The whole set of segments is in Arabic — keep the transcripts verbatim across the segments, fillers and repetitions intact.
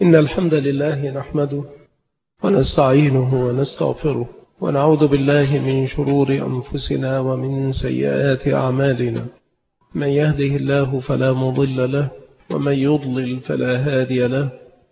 إن الحمد لله نحمده ونستعينه ونستغفره ونعوذ بالله من شرور أنفسنا ومن سيئات أعمالنا. من يهده الله فلا مضل له ومن يضلل فلا هادي له،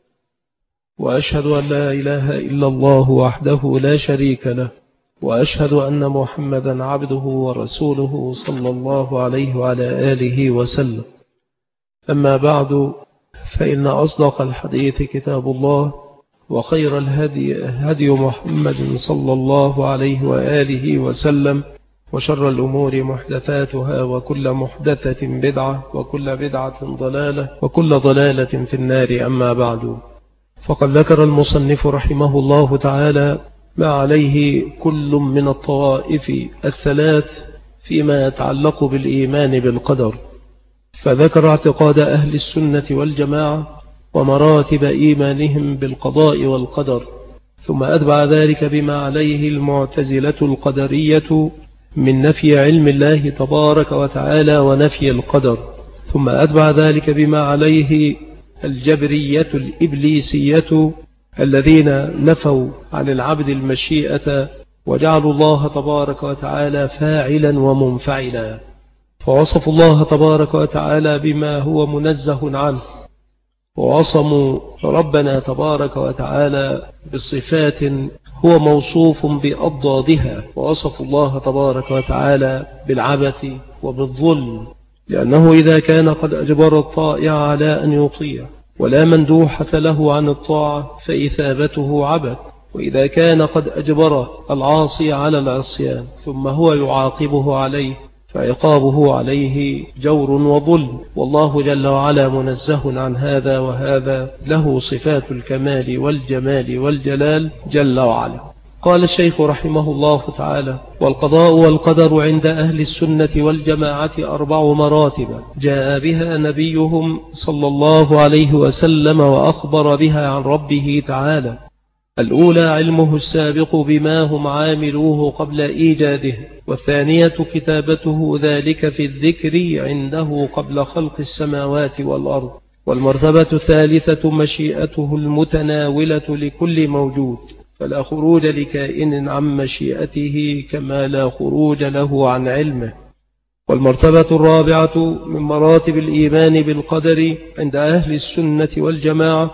وأشهد أن لا إله إلا الله وحده لا شريك له، وأشهد أن محمدا عبده ورسوله صلى الله عليه وعلى آله وسلم. أما بعد، فإن أصدق الحديث كتاب الله، وخير الهدي هدي محمد صلى الله عليه وآله وسلم، وشر الأمور محدثاتها، وكل محدثة بدعة، وكل بدعة ضلالة، وكل ضلالة في النار. أما بعد، فقد ذكر المصنف رحمه الله تعالى ما عليه كل من الطوائف الثلاث فيما يتعلق بالإيمان بالقدر، فذكر اعتقاد أهل السنة والجماعة ومراتب إيمانهم بالقضاء والقدر، ثم أتبع ذلك بما عليه المعتزلة القدرية من نفي علم الله تبارك وتعالى ونفي القدر، ثم أتبع ذلك بما عليه الجبرية الإبليسية الذين نفوا عن العبد المشيئة وجعلوا الله تبارك وتعالى فاعلا ومنفعلا، فوصفوا الله تبارك وتعالى بما هو منزه عنه، ووصموا ربنا تبارك وتعالى بصفات هو موصوف بأضدادها، ووصفوا الله تبارك وتعالى بالعبث وبالظلم، لأنه إذا كان قد أجبر الطائع على أن يطيع ولا مندوحة له عن الطاعة فإثابته عبث، وإذا كان قد أجبر العاصي على العصيان ثم هو يعاقبه عليه فعقابه عليه جور وظلم، والله جل وعلا منزه عن هذا، وهذا له صفات الكمال والجمال والجلال جل وعلا. قال الشيخ رحمه الله تعالى: والقضاء والقدر عند أهل السنة والجماعة أربع مراتب جاء بها نبيهم صلى الله عليه وسلم وأخبر بها عن ربه تعالى. الأولى علمه السابق بما هم عاملوه قبل إيجاده، والثانية كتابته ذلك في الذكر عنده قبل خلق السماوات والأرض، والمرتبة الثالثة مشيئته المتناولة لكل موجود، فلا خروج لكائن عن مشيئته كما لا خروج له عن علمه. والمرتبة الرابعة من مراتب الإيمان بالقدر عند أهل السنة والجماعة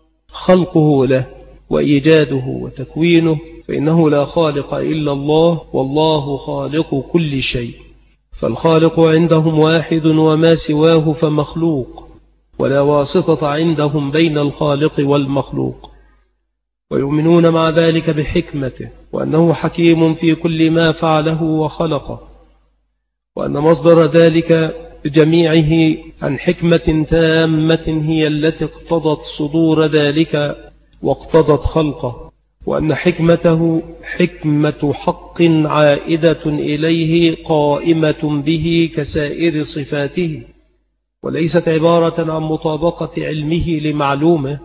خلقه له وإيجاده وتكوينه، فإنه لا خالق إلا الله، والله خالق كل شيء، فالخالق عندهم واحد وما سواه فمخلوق، ولا واسطة عندهم بين الخالق والمخلوق. ويؤمنون مع ذلك بحكمته، وأنه حكيم في كل ما فعله وخلقه، وأن مصدر ذلك بجميعه عن حكمة تامة هي التي اقتضت صدور ذلك واقتضت خلقه، وأن حكمته حكمة حق عائدة إليه قائمة به كسائر صفاته، وليست عبارة عن مطابقة علمه لمعلومه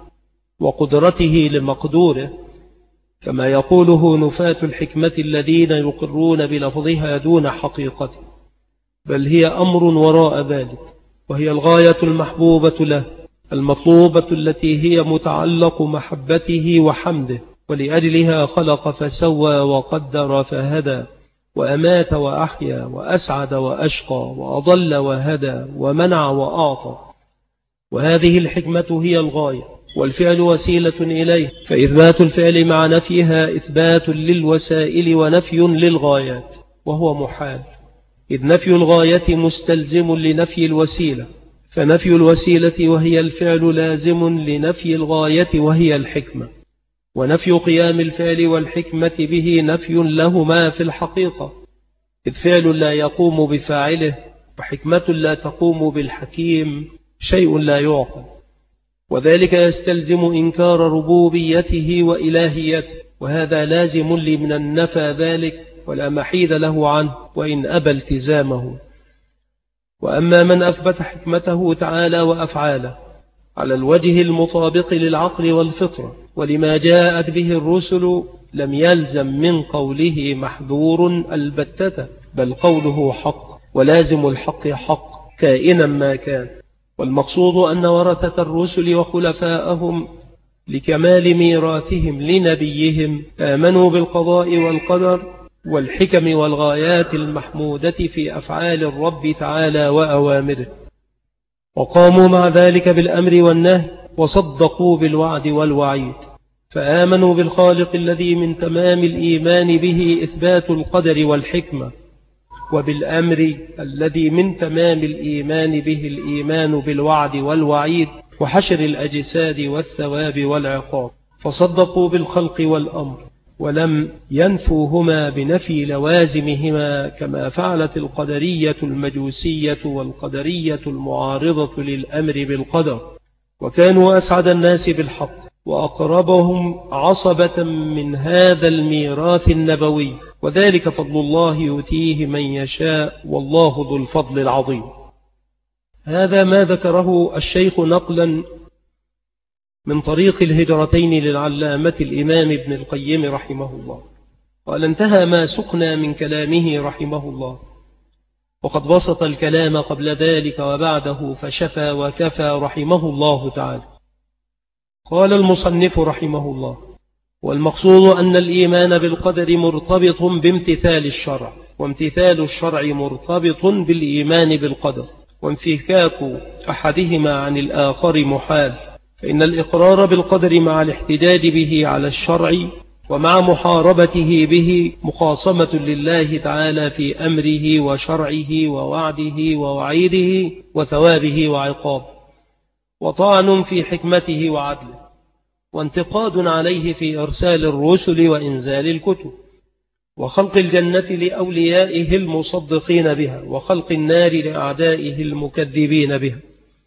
وقدرته لمقدوره، كما يقوله نفاة الحكمة الذين يقرون بلفظها دون حقيقته، بل هي أمر وراء ذلك، وهي الغاية المحبوبة له المطلوبة التي هي متعلق محبته وحمده، ولأجلها خلق فسوى وقدر فهدى، وأمات وأحيا، وأسعد وأشقى، وأضل وهدى، ومنع وأعطى. وهذه الحكمة هي الغاية، والفعل وسيلة إليه، فإثبات الفعل مع نفيها إثبات للوسائل ونفي للغايات، وهو محال، إذ نفي الغاية مستلزم لنفي الوسيلة، فنفي الوسيلة وهي الفعل لازم لنفي الغاية وهي الحكمة، ونفي قيام الفعل والحكمة به نفي لهما في الحقيقة، إذ فعل لا يقوم بفاعله وحكمة لا تقوم بالحكيم شيء لا يعقل، وذلك يستلزم إنكار ربوبيته وإلهيته، وهذا لازم لمن النفى ذلك ولا محيد له عنه وإن أبى التزامه. وأما من أثبت حكمته تعالى وأفعاله على الوجه المطابق للعقل والفطرة ولما جاءت به الرسل، لم يلزم من قوله محذور البتة، بل قوله حق، ولازم الحق حق كائنا ما كان. والمقصود أن ورثة الرسل وخلفاءهم لكمال ميراثهم لنبيهم آمنوا بالقضاء والقدر والحكم والغايات المحمودة في أفعال الرب تعالى وأوامره، وقاموا مع ذلك بالأمر والنهي، وصدقوا بالوعد والوعيد، فآمنوا بالخالق الذي من تمام الإيمان به إثبات القدر والحكمة، وبالأمر الذي من تمام الإيمان به الإيمان بالوعد والوعيد وحشر الأجساد والثواب والعقاب، فصدقوا بالخلق والأمر ولم ينفوهما بنفي لوازمهما كما فعلت القدرية المجوسية والقدرية المعارضة للأمر بالقدر، وكانوا أسعد الناس بالحق وأقربهم عصبة من هذا الميراث النبوي، وذلك فضل الله يؤتيه من يشاء والله ذو الفضل العظيم. هذا ما ذكره الشيخ نقلا من طريق الهجرتين للعلامة الإمام ابن القيم رحمه الله، قال انتهى ما سقنا من كلامه رحمه الله، وقد بسط الكلام قبل ذلك وبعده فشفى وكفى رحمه الله تعالى. قال المصنف رحمه الله: والمقصود أن الإيمان بالقدر مرتبط بامتثال الشرع، وامتثال الشرع مرتبط بالإيمان بالقدر، وانفكاك أحدهما عن الآخر محال، فإن الإقرار بالقدر مع الاحتجاج به على الشرع ومع محاربته به مخاصمة لله تعالى في أمره وشرعه ووعده ووعيده وثوابه وعقابه، وطعن في حكمته وعدله، وانتقاد عليه في إرسال الرسل وإنزال الكتب، وخلق الجنة لأوليائه المصدقين بها، وخلق النار لأعدائه المكذبين بها،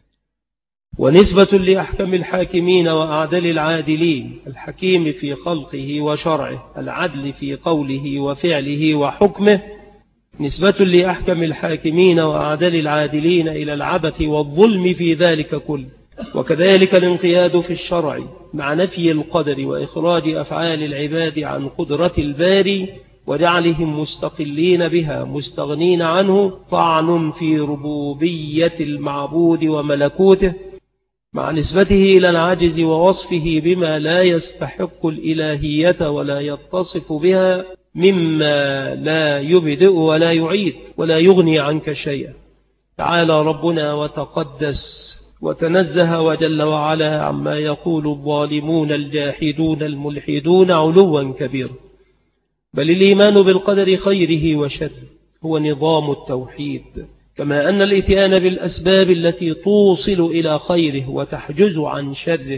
ونسبة لأحكم الحاكمين وأعدل العادلين، الحكيم في خلقه وشرعه، العدل في قوله وفعله وحكمه، نسبة لأحكم الحاكمين وأعدل العادلين إلى العبث والظلم في ذلك كله، وكذلك الانقياد في الشرع مع نفي القدر وإخراج أفعال العباد عن قدرة الباري وجعلهم مستقلين بها مستغنين عنه، طعن في ربوبية المعبود وملكوته مع نسبته إلى العجز ووصفه بما لا يستحق الإلهية ولا يتصف بها مما لا يبدئ ولا يعيد ولا يغني عنك شيئا. تعالى ربنا وتقدس وتنزه وجل وعلا عما يقول الظالمون الجاحدون الملحدون علوا كبيرا، بل الإيمان بالقدر خيره وشره هو نظام التوحيد، كما أن الإتيان بالأسباب التي توصل إلى خيره وتحجز عن شره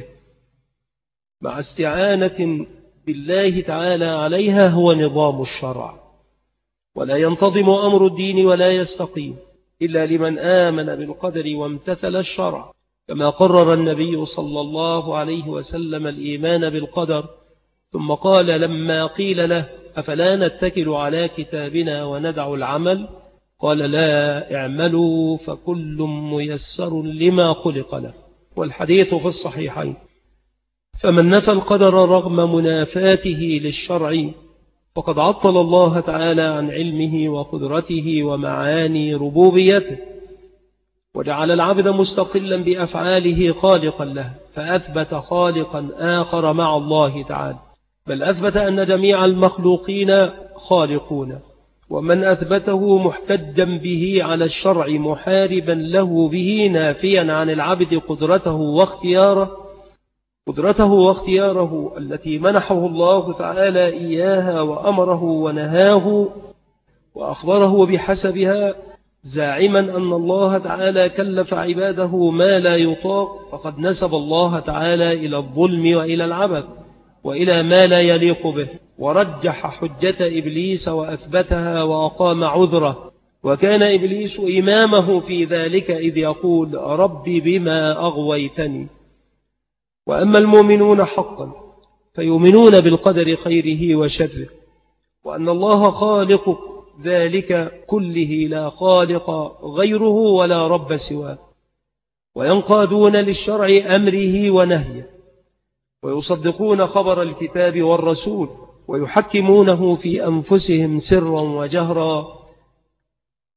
مع استعانة بالله تعالى عليها هو نظام الشرع، ولا ينتظم أمر الدين ولا يستقيم إلا لمن آمن بالقدر وامتثل الشرع، كما قرر النبي صلى الله عليه وسلم الإيمان بالقدر، ثم قال لما قيل له أفلا نتكل على كتابنا وندع العمل؟ قال لا، اعملوا فكل ميسر لما خلق له، والحديث في الصحيحين. فمن نفى القدر رغم منافاته للشرع فقد عطل الله تعالى عن علمه وقدرته ومعاني ربوبيته، وجعل العبد مستقلا بأفعاله خالقا له، فأثبت خالقا آخر مع الله تعالى، بل أثبت أن جميع المخلوقين خالقون، ومن أثبته محتجا به على الشرع محاربا له به نافيا عن العبد قدرته واختياره قدرته واختياره التي منحه الله تعالى إياها وأمره ونهاه وأخبره بحسبها، زاعما أن الله تعالى كلف عباده ما لا يطاق، فقد نسب الله تعالى إلى الظلم وإلى العبث وإلى ما لا يليق به، ورجح حجة إبليس وأثبتها وأقام عذره، وكان إبليس إمامه في ذلك إذ يقول رب بما أغويتني. وأما المؤمنون حقا فيؤمنون بالقدر خيره وشره، وأن الله خالق ذلك كله لا خالق غيره ولا رب سواه، وينقادون للشرع أمره ونهيه، ويصدقون خبر الكتاب والرسول، ويحكمونه في أنفسهم سرا وجهرا،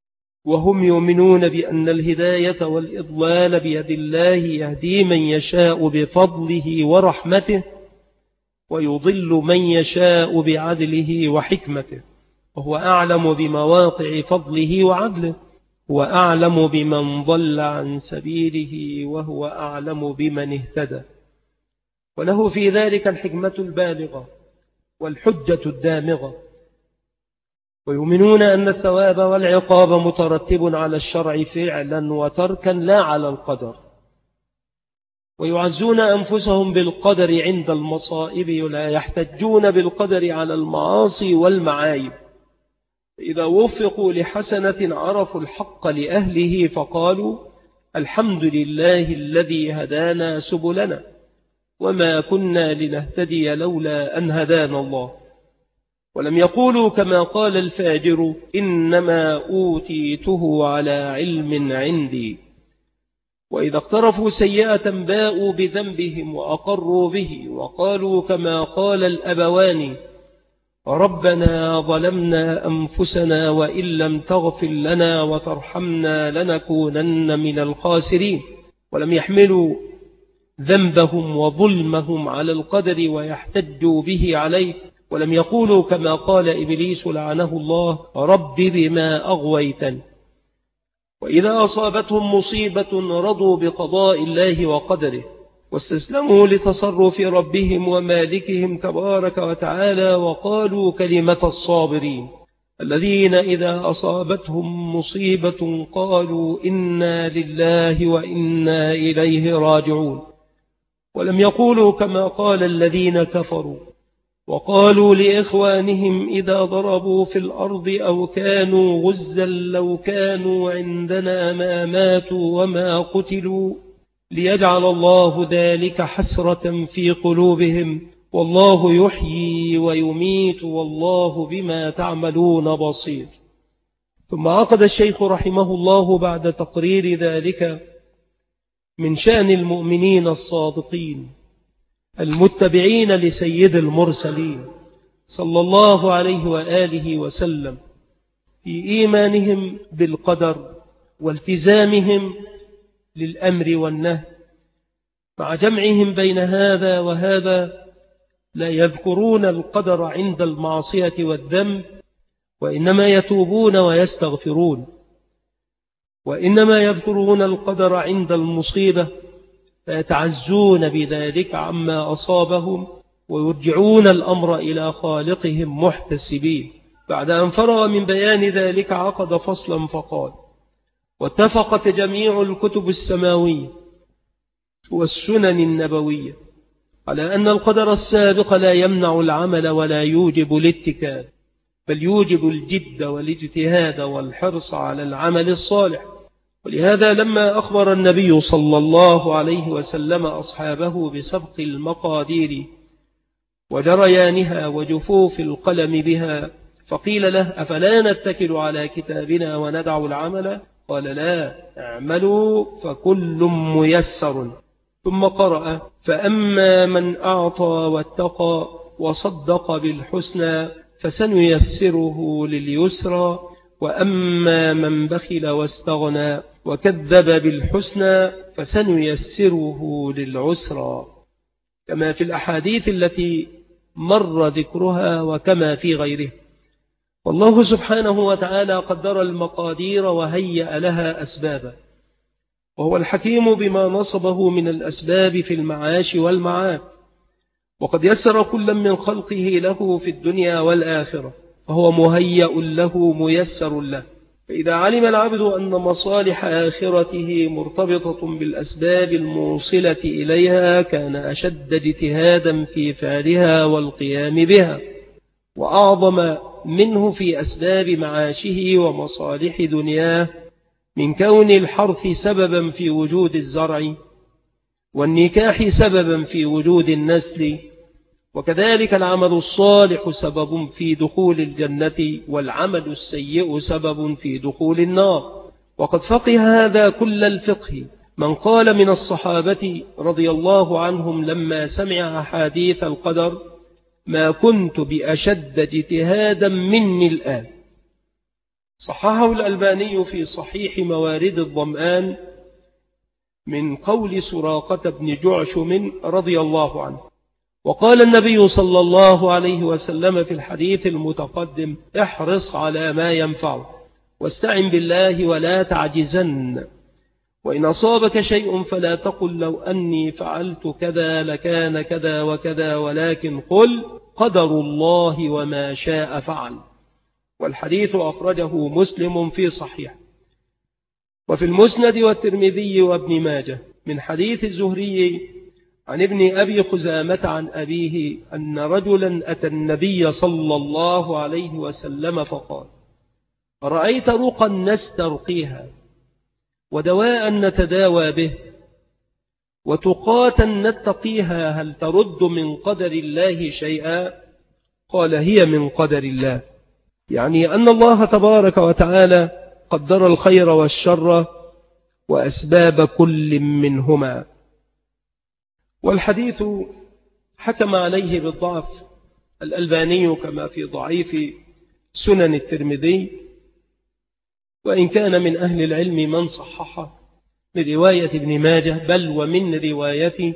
وهم يؤمنون بأن الهداية والإضلال بيد الله، يهدي من يشاء بفضله ورحمته، ويضل من يشاء بعدله وحكمته، وهو أعلم بمواقع فضله وعدله، وأعلم بمن ضل عن سبيله، وهو أعلم بمن اهتدى، وله في ذلك الحكمة البالغة والحجة الدامغة. ويؤمنون أن الثواب والعقاب مترتب على الشرع فعلا وتركا لا على القدر، ويعزون أنفسهم بالقدر عند المصائب، ولا يحتجون بالقدر على المعاصي والمعايب. إذا وفقوا لحسنة عرفوا الحق لأهله فقالوا الحمد لله الذي هدانا سبلنا وما كنا لنهتدي لولا أن هدانا الله. ولم يقولوا كما قال الفاجر إنما أوتيته على علم عندي. وإذا اقترفوا سيئة باءوا بذنبهم وأقروا به، وقالوا كما قال الأبوان ربنا ظلمنا أنفسنا وإن لم تغفر لنا وترحمنا لنكونن من الخاسرين. ولم يحملوا ذنبهم وظلمهم على القدر ويحتجوا به عليه. ولم يقولوا كما قال إبليس لعنه الله رب بما أغويتني. وإذا أصابتهم مصيبة رضوا بقضاء الله وقدره، واستسلموا لتصرف ربهم ومالكهم تبارك وتعالى، وقالوا كلمة الصابرين الذين إذا أصابتهم مصيبة قالوا إنا لله وإنا إليه راجعون. ولم يقولوا كما قال الذين كفروا وقالوا لإخوانهم إذا ضربوا في الأرض أو كانوا غزا لو كانوا عندنا ما ماتوا وما قتلوا ليجعل الله ذلك حسرة في قلوبهم والله يحيي ويميت والله بما تعملون بصير. ثم عقد الشيخ رحمه الله بعد تقرير ذلك من شأن المؤمنين الصادقين المتبعين لسيد المرسلين صلى الله عليه وآله وسلم في إيمانهم بالقدر والتزامهم للأمر والنهي، مع جمعهم بين هذا وهذا لا يذكرون القدر عند المعصية والذنب، وإنما يتوبون ويستغفرون، وإنما يذكرون القدر عند المصيبة فيتعزون بذلك عما أصابهم ويرجعون الأمر إلى خالقهم محتسبين. بعد أن فرغ من بيان ذلك عقد فصلا فقال واتفقت جميع الكتب السماوية والسنن النبوية على أن القدر السابق لا يمنع العمل ولا يوجب الاتكال، بل يوجب الجد والاجتهاد والحرص على العمل الصالح. ولهذا لما أخبر النبي صلى الله عليه وسلم أصحابه بسبق المقادير وجريانها وجفوف القلم بها فقيل له أفلا نتكل على كتابنا وندع العمل؟ قال لا، اعملوا فكل ميسر. ثم قرأ فأما من أعطى واتقى وصدق بالحسنى فسنيسره لليسرى، وأما من بخل واستغنى وكذب بالحسنى فسنيسره للعسرى، كما في الأحاديث التي مر ذكرها وكما في غيره. والله سبحانه وتعالى قدر المقادير وهيأ لها أسبابا، وهو الحكيم بما نصبه من الأسباب في المعاش والمعاد، وقد يسر كل من خلقه له في الدنيا والآخرة، فهو مهيأ له ميسر له. فإذا علم العبد أن مصالح آخرته مرتبطة بالأسباب الموصلة إليها كان أشد اجتهادا في فعلها والقيام بها، وأعظم منه في أسباب معاشه ومصالح دنياه، من كون الحرث سببا في وجود الزرع، والنكاح سببا في وجود النسل، وكذلك العمل الصالح سبب في دخول الجنة، والعمل السيء سبب في دخول النار. وقد فقه هذا كل الفقه من قال من الصحابة رضي الله عنهم لما سمع أحاديث القدر ما كنت بأشد اجتهادا مني الآن. صححه الألباني في صحيح موارد الظمآن من قول سراقة بن جعشم رضي الله عنه. وقال النبي صلى الله عليه وسلم في الحديث المتقدم: احرص على ما ينفعك واستعن بالله ولا تعجزن، وإن أصابك شيء فلا تقل لو أني فعلت كذا لكان كذا وكذا، ولكن قل قدر الله وما شاء فعل. والحديث أخرجه مسلم في صحيح. وفي المسند والترمذي وابن ماجه من حديث الزهري عن ابن أبي خزامة عن أبيه أن رجلا أتى النبي صلى الله عليه وسلم فقال: رأيت رقا نسترقيها، ودواء نتداوى به، وتقاتا نتقيها، هل ترد من قدر الله شيئا؟ قال: هي من قدر الله، يعني أن الله تبارك وتعالى قدر الخير والشر وأسباب كل منهما. والحديث حكم عليه بالضعف الألباني كما في ضعيف سنن الترمذي، وإن كان من أهل العلم من صححه من رواية ابن ماجه، بل ومن رواية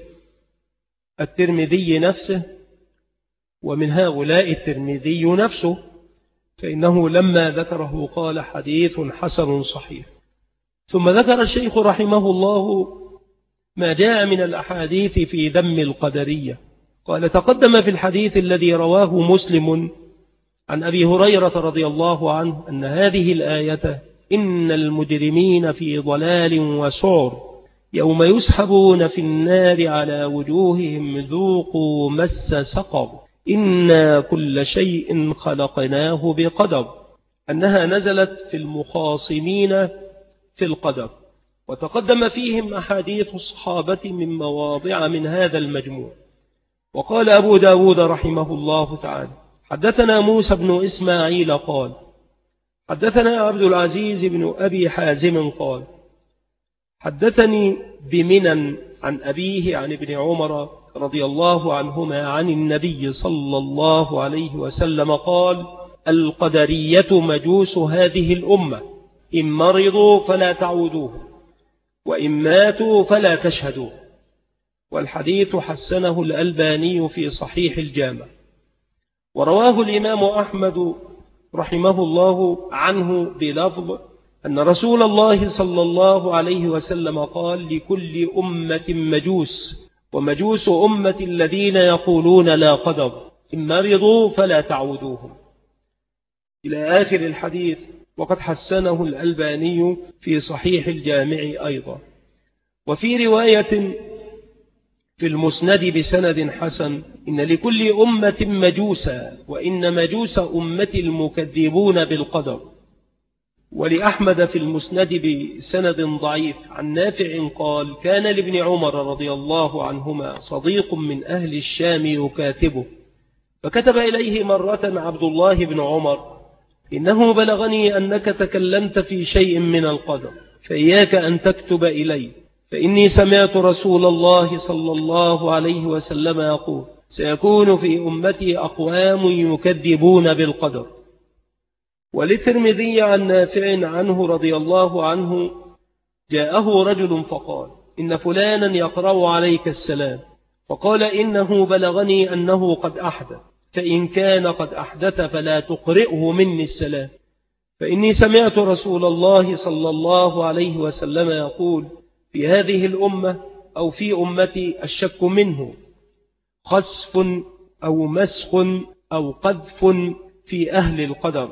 الترمذي نفسه، ومن هؤلاء الترمذي نفسه، فإنه لما ذكره قال: حديث حسن صحيح. ثم ذكر الشيخ رحمه الله ما جاء من الأحاديث في ذم القدرية. قال: تقدم في الحديث الذي رواه مسلم عن أبي هريرة رضي الله عنه أن هذه الآية: إن المجرمين في ضلال وسعر يوم يسحبون في النار على وجوههم ذوقوا مس سقر إنا كل شيء خلقناه بقدر، أنها نزلت في المخاصمين في القدر. وتقدم فيهم أحاديث الصحابة من مواضع من هذا المجموع. وقال أبو داود رحمه الله تعالى: حدثنا موسى بن إسماعيل قال: حدثنا عبد العزيز بن أبي حازم قال: حدثني بمنن عن أبيه عن ابن عمر رضي الله عنهما عن النبي صلى الله عليه وسلم قال: القدرية مجوس هذه الأمة، إن مرضوا فلا تعودوه، وإن ماتوا فلا تشهدوه. والحديث حسنه الألباني في صحيح الجامع. ورواه الإمام أحمد رحمه الله عنه بلفظ أن رسول الله صلى الله عليه وسلم قال: لكل أمة مجوس، ومجوس أمة الذين يقولون لا قدر، إن مرضوا فلا تعودوهم، إلى آخر الحديث. وقد حسنه الألباني في صحيح الجامع أيضا. وفي رواية في المسند بسند حسن: إن لكل أمة مجوسا، وإن مجوس أمة المكذبون بالقدر. ولأحمد في المسند بسند ضعيف عن نافع قال: كان لابن عمر رضي الله عنهما صديق من أهل الشام يكاتبه، فكتب إليه مرة عبد الله بن عمر: إنه بلغني أنك تكلمت في شيء من القدر، فإياك أن تكتب إلي، فإني سمعت رسول الله صلى الله عليه وسلم يقول: سيكون في أمتي أقوام يكذبون بالقدر. وللترمذي عن نافع عنه رضي الله عنه: جاءه رجل فقال: إن فلانا يقرأ عليك السلام، فقال: إنه بلغني أنه قد أحدث، فإن كان قد أحدث فلا تقرئه مني السلام، فإني سمعت رسول الله صلى الله عليه وسلم يقول: في هذه الأمة أو في أمتي الشك منه خسف أو مسخ أو قذف في أهل القدر.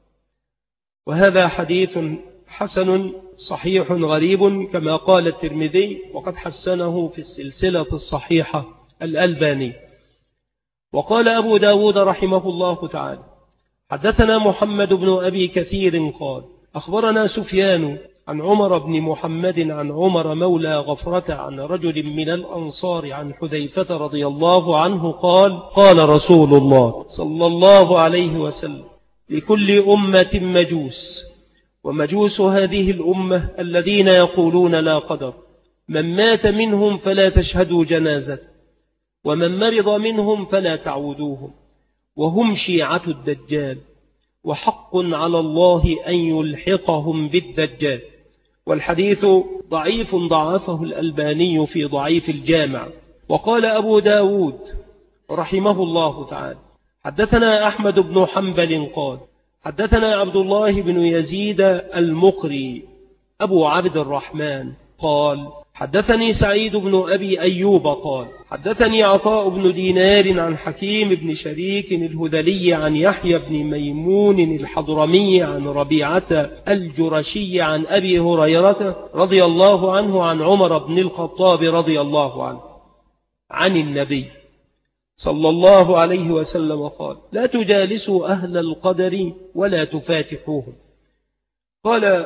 وهذا حديث حسن صحيح غريب كما قال الترمذي، وقد حسنه في السلسلة الصحيحة الألباني. وقال أبو داود رحمه الله تعالى: حدثنا محمد بن أبي كثير قال: أخبرنا سفيان عن عمر بن محمد عن عمر مولى غفرة عن رجل من الأنصار عن حذيفة رضي الله عنه قال: قال رسول الله صلى الله عليه وسلم: لكل أمة مجوس، ومجوس هذه الأمة الذين يقولون لا قدر، من مات منهم فلا تشهدوا جنازة، ومن مرض منهم فلا تعودوهم، وهم شيعة الدجال، وحق على الله أن يلحقهم بالدجال. والحديث ضعيف ضعفه الألباني في ضعيف الجامع. وقال أبو داود رحمه الله تعالى حدثنا أحمد بن حنبل قال حدثنا عبد الله بن يزيد المقري أبو عبد الرحمن قال حدثني سعيد بن أبي أيوب قال حدثني عطاء بن دينار عن حكيم بن شريك الهذلي عن يحيى بن ميمون الحضرمي عن ربيعة الجرشي عن أبي هريرة رضي الله عنه عن عمر بن الخطاب رضي الله عنه عن النبي صلى الله عليه وسلم قال لا تجالسوا أهل القدر ولا تفاتحوهم. قال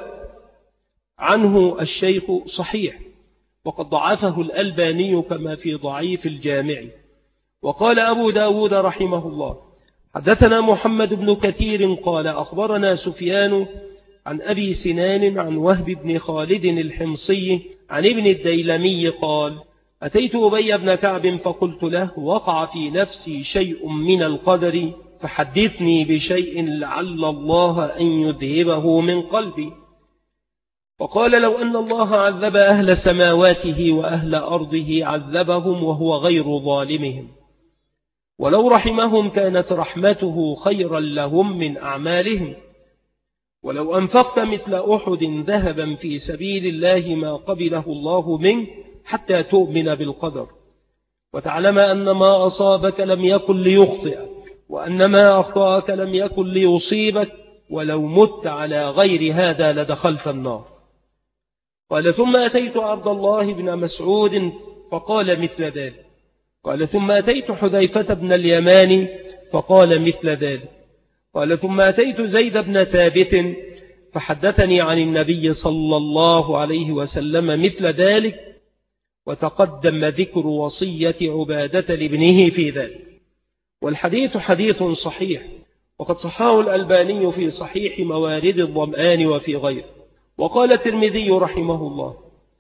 عنه الشيخ صحيح، وقد ضعفه الألباني كما في ضعيف الجامع. وقال أبو داود رحمه الله حدثنا محمد بن كثير قال أخبرنا سفيان عن أبي سنان عن وهب بن خالد الحمصي عن ابن الديلمي قال أتيت أبي بن كعب فقلت له وقع في نفسي شيء من القدر فحدثني بشيء لعل الله أن يذهبه من قلبي. وقال لو أن الله عذب أهل سماواته وأهل أرضه عذبهم وهو غير ظالمهم، ولو رحمهم كانت رحمته خيرا لهم من أعمالهم، ولو أنفقت مثل أحد ذهبا في سبيل الله ما قبله الله منه حتى تؤمن بالقدر وتعلم أن ما أصابك لم يكن ليخطئك وأن ما أخطأك لم يكن ليصيبك، ولو مت على غير هذا لدخلت النار. قال ثم أتيت عبد الله بن مسعود فقال مثل ذلك. قال ثم أتيت حذيفة بن اليمان فقال مثل ذلك. قال ثم أتيت زيد بن ثابت فحدثني عن النبي صلى الله عليه وسلم مثل ذلك، وتقدم ذكر وصية عبادة لابنه في ذلك. والحديث حديث صحيح، وقد صححه الألباني في صحيح موارد الظمآن وفي غيره. وقال الترمذي رحمه الله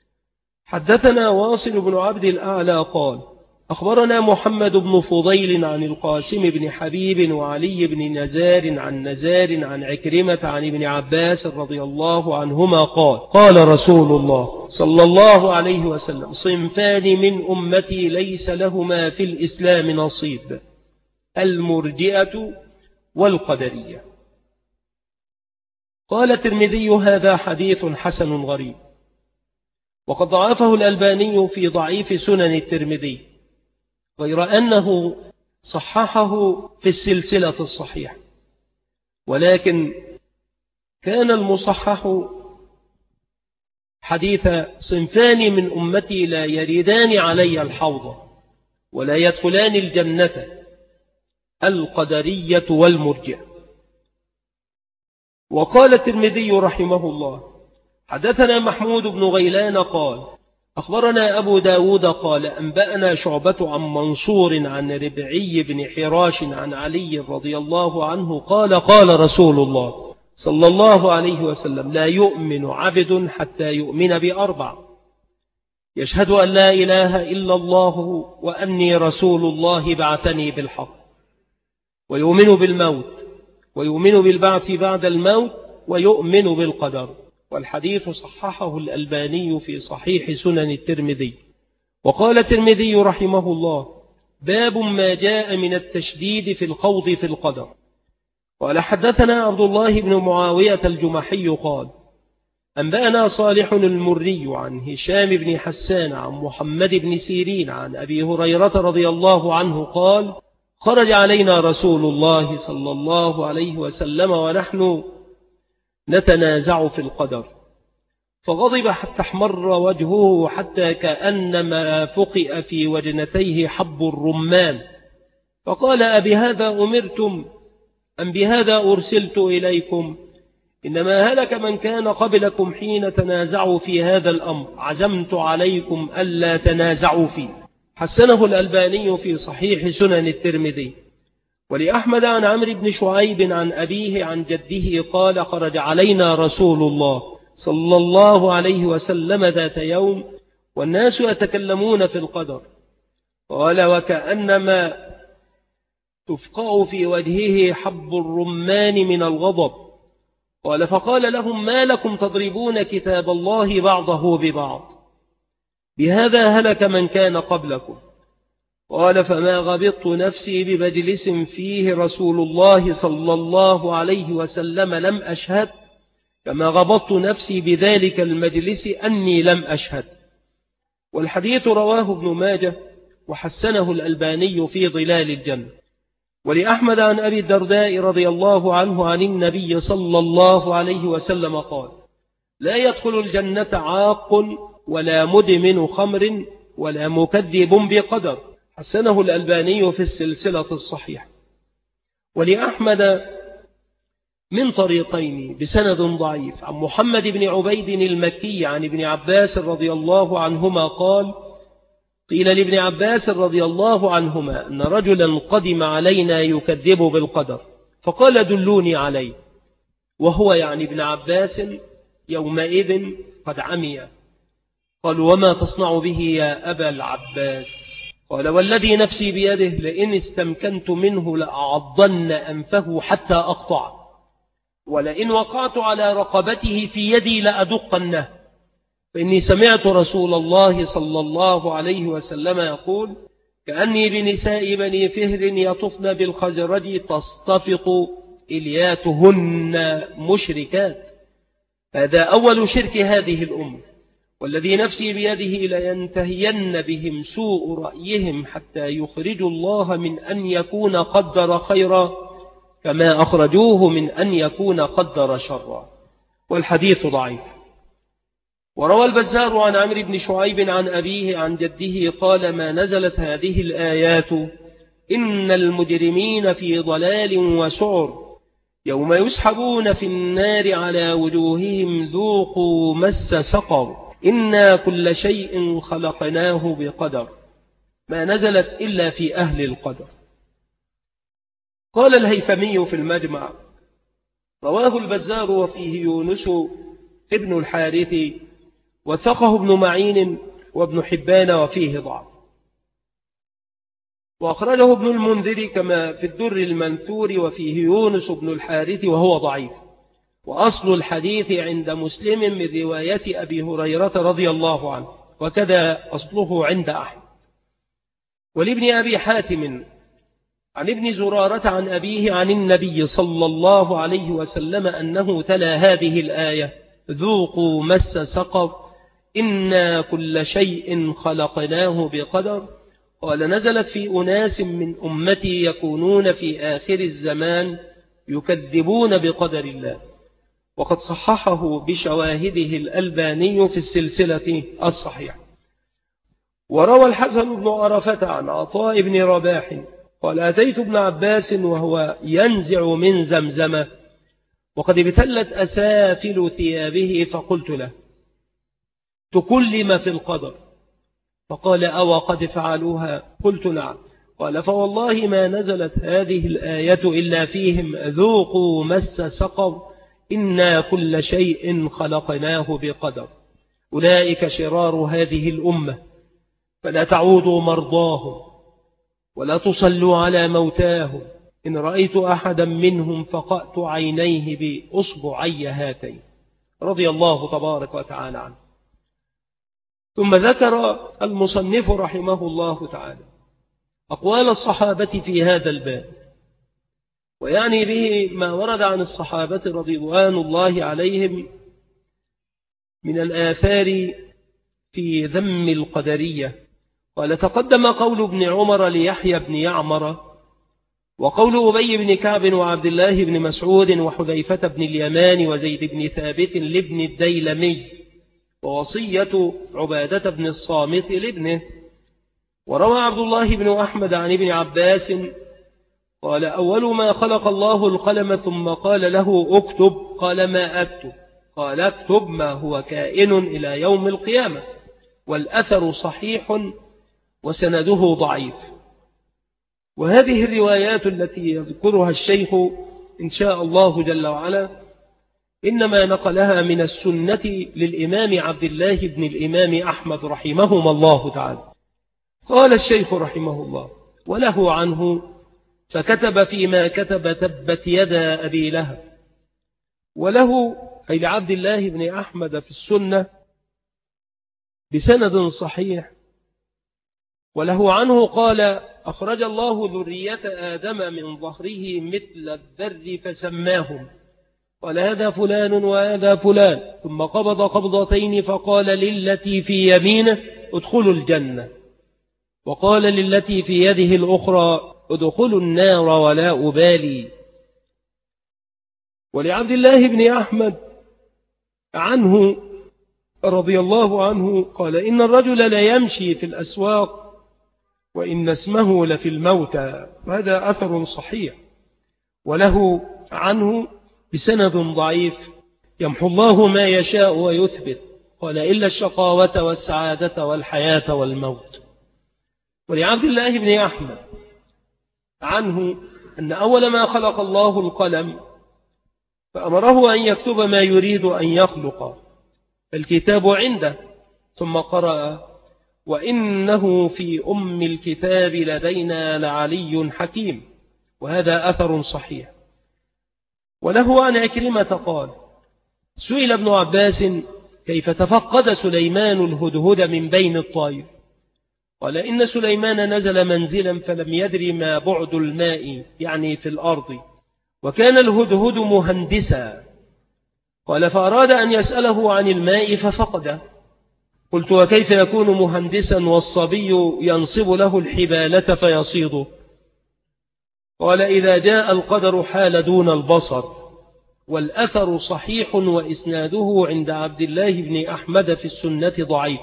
حدثنا واصل بن عبد الأعلى قال أخبرنا محمد بن فضيل عن القاسم بن حبيب وعلي بن نزار عن نزار عن عكرمة عن ابن عباس رضي الله عنهما قال قال رسول الله صلى الله عليه وسلم صنفان من أمتي ليس لهما في الإسلام نصيب، المرجئة والقدرية. قال الترمذي هذا حديث حسن غريب، وقد ضعفه الألباني في ضعيف سنن الترمذي، غير أنه صححه في السلسلة الصحيحة، ولكن كان المصحح حديث صنفان من أمتي لا يردان علي الحوض ولا يدخلان الجنة، القدرية والمرجئة. وقال الترمذي رحمه الله حدثنا محمود بن غيلان قال أخبرنا أبو داود قال أنبأنا شعبة عن منصور عن ربعي بن حراش عن علي رضي الله عنه قال قال رسول الله صلى الله عليه وسلم لا يؤمن عبد حتى يؤمن بأربع: يشهد أن لا إله إلا الله وأني رسول الله بعثني بالحق، ويؤمن بالموت، ويؤمن بالبعث بعد الموت، ويؤمن بالقدر. والحديث صححه الألباني في صحيح سنن الترمذي. وقال الترمذي رحمه الله باب ما جاء من التشديد في الخوض في القدر. قال حدثنا عبد الله بن معاوية الجمحي قال أنبأنا صالح المري عن هشام بن حسان عن محمد بن سيرين عن أبي هريرة رضي الله عنه قال خرج علينا رسول الله صلى الله عليه وسلم ونحن نتنازع في القدر، فغضب حتى احمر وجهه حتى كأنما فقئ في وجنتيه حب الرمان، فقال أبي هذا أمرتم أم بهذا أرسلت إليكم؟ إنما هلك من كان قبلكم حين تنازعوا في هذا الأمر، عزمت عليكم ألا تنازعوا فيه. حسنه الألباني في صحيح سنن الترمذي. ولأحمد عن عمرو بن شعيب عن أبيه عن جده قال خرج علينا رسول الله صلى الله عليه وسلم ذات يوم والناس يتكلمون في القدر، قال وكأنما تفقأ في وجهه حب الرمان من الغضب. قال فقال لهم ما لكم تضربون كتاب الله بعضه ببعض؟ بهذا هلك من كان قبلكم. قال فما غبطت نفسي بمجلس فيه رسول الله صلى الله عليه وسلم لم أشهد كما غبطت نفسي بذلك المجلس أني لم أشهد. والحديث رواه ابن ماجه وحسنه الألباني في ظلال الجنة. ولأحمد عن أبي الدرداء رضي الله عنه عن النبي صلى الله عليه وسلم قال لا يدخل الجنة عاق ولا مدمن خمر ولا مكذب بقدر. حسنه الألباني في السلسلة الصحيحة. ولأحمد من طريقين بسند ضعيف عن محمد بن عبيد المكي عن ابن عباس رضي الله عنهما قال قيل لابن عباس رضي الله عنهما أن رجلا قدم علينا يكذب بالقدر فقال دلوني عليه، وهو يعني ابن عباس يومئذ قد عمي. قالوا وما تصنع به يا أبا العباس؟ قال والذي نفسي بيده لئن استمكنت منه لأعضن أنفه حتى أقطع، ولئن وقعت على رقبته في يدي لأدقنه، فإني سمعت رسول الله صلى الله عليه وسلم يقول كأني بنساء بني فهر يطفن بالخزرج تصطفق إلياتهن مشركات. هذا أول شرك هذه الأمة، والذي نفسي بيده لينتهين بهم سوء رأيهم حتى يخرجوا الله من أن يكون قدر خيرا كما أخرجوه من أن يكون قدر شرا. والحديث ضعيف. وروى البزار عن عمرو بن شعيب عن أبيه عن جده قال ما نزلت هذه الآيات إن المجرمين في ضلال وسعر يوم يسحبون في النار على وجوههم ذوقوا مس سقر إنا كل شيء خلقناه بقدر. ما نزلت إلا في أهل القدر. قال الهيثمي في المجمع رواه البزار وفيه يونس ابن الحارث وثقه ابن معين وابن حبان وفيه ضعف. وأخرجه ابن المنذر كما في الدر المنثور وفيه يونس ابن الحارث وهو ضعيف. وأصل الحديث عند مسلم من رواية أبي هريرة رضي الله عنه، وكذا أصله عند أحمد. ولابن أبي حاتم عن ابن زرارة عن أبيه عن النبي صلى الله عليه وسلم أنه تلا هذه الآية ذوقوا مس سقر إنا كل شيء خلقناه بقدر. قال نزلت في أناس من أمتي يكونون في آخر الزمان يكذبون بقدر الله، وقد صححه بشواهده الألباني في السلسلة الصحيحة. وروى الحسن بن عرفة عن عطاء بن رباح قال أتيت ابن عباس وهو ينزع من زمزم وقد ابتلت أسافل ثيابه فقلت له تكلم في القدر؟ فقال أو قد فعلوها؟ قلت نعم. قال فوالله ما نزلت هذه الآية إلا فيهم ذوقوا مس سقر إنا كل شيء خلقناه بقدر. أولئك شرار هذه الأمة فلا تعودوا مرضاهم ولا تصلوا على موتاهم. إن رأيت أحدا منهم فقأت عينيه بأصبعي هاتين. رضي الله تبارك وتعالى عنه. ثم ذكر المصنف رحمه الله تعالى أقوال الصحابة في هذا الباب، ويعني به ما ورد عن الصحابة رضوان الله عليهم من الآثار في ذم القدرية. قال تقدم قول ابن عمر ليحيى بن يعمر، وقول أبي بن كعب وعبد الله بن مسعود وحذيفة بن اليمان وزيد بن ثابت لابن الديلمي، ووصية عبادة بن الصامت لابنه. وروى عبد الله بن أحمد عن ابن عباس قال أول ما خلق الله القلم ثم قال له اكتب قال ما أكتب؟ قال اكتب ما هو كائن إلى يوم القيامة. والأثر صحيح وسنده ضعيف. وهذه الروايات التي يذكرها الشيخ إن شاء الله جل وعلا إنما نقلها من السنة للإمام عبد الله بن الإمام أحمد رحمهما الله تعالى. قال الشيخ رحمه الله وله عنه فكتب فيما كتب تبت يدا أبي لهب. وله أي لعبد الله بن أحمد في السنة بسند صحيح، وله عنه قال: أخرج الله ذرية آدم من ظهره مثل الذر فسماهم، قال: هذا فلان وهذا فلان، ثم قبض قبضتين فقال للتي في يمينه: ادخلوا الجنة، وقال للتي في يده الأخرى: ادخلوا النار ولا أبالي. ولعبد الله بن أحمد عنه رضي الله عنه قال: إن الرجل لا يمشي في الأسواق وإن اسمه لفي الموتى، وهذا أثر صحيح. وله عنه بسند ضعيف: يمحو الله ما يشاء ويثبت، قال: إلا الشقاوة والسعادة والحياة والموت. ولعبد الله بن أحمد عنه أن أول ما خلق الله القلم فأمره أن يكتب ما يريد أن يخلق، الكتاب عنده، ثم قرأ: وإنه في أم الكتاب لدينا لعلي حكيم، وهذا أثر صحيح. وله عن عكرمة قال: سئل ابن عباس: كيف تفقد سليمان الهدهد من بين الطير؟ قال: إن سليمان نزل منزلا فلم يدري ما بعد الماء، يعني في الأرض، وكان الهدهد مهندسا. قال: فأراد أن يسأله عن الماء ففقده. قلت: وكيف يكون مهندسا والصبي ينصب له الحبالة فيصيده؟ قال: إذا جاء القدر حال دون البصر. والأثر صحيح وإسناده عند عبد الله بن أحمد في السنة ضعيف.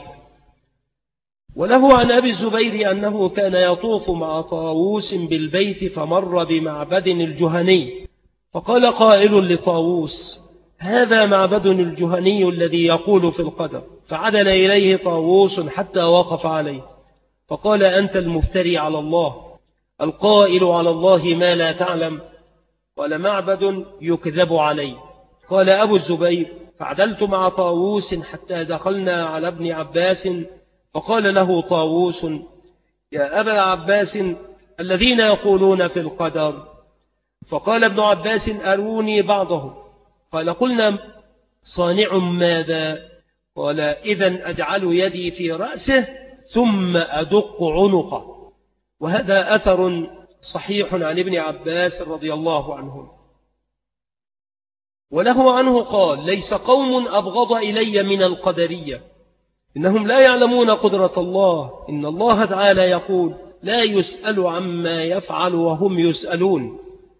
وله عن أبي الزبير أنه كان يطوف مع طاووس بالبيت فمر بمعبد الجهني، فقال قائل لطاووس: هذا معبد الجهني الذي يقول في القدر. فعدل إليه طاووس حتى وقف عليه، فقال: أنت المفتري على الله، القائل على الله ما لا تعلم. قال: معبد يكذب عليه. قال أبو الزبير: فعدلت مع طاووس حتى دخلنا على ابن عباس، فقال له طاووس: يا أبا عباس، الذين يقولون في القدر. فقال ابن عباس: أروني بعضهم. قال: قلنا: صانع ماذا؟ قال: إذن أجعل يدي في رأسه ثم أدق عنقه. وهذا أثر صحيح عن ابن عباس رضي الله عنه. وله عنه قال: ليس قوم أبغض إلي من القدرية، إنهم لا يعلمون قدرة الله. إن الله تعالى يقول: لا يسأل عما يفعل وهم يسألون.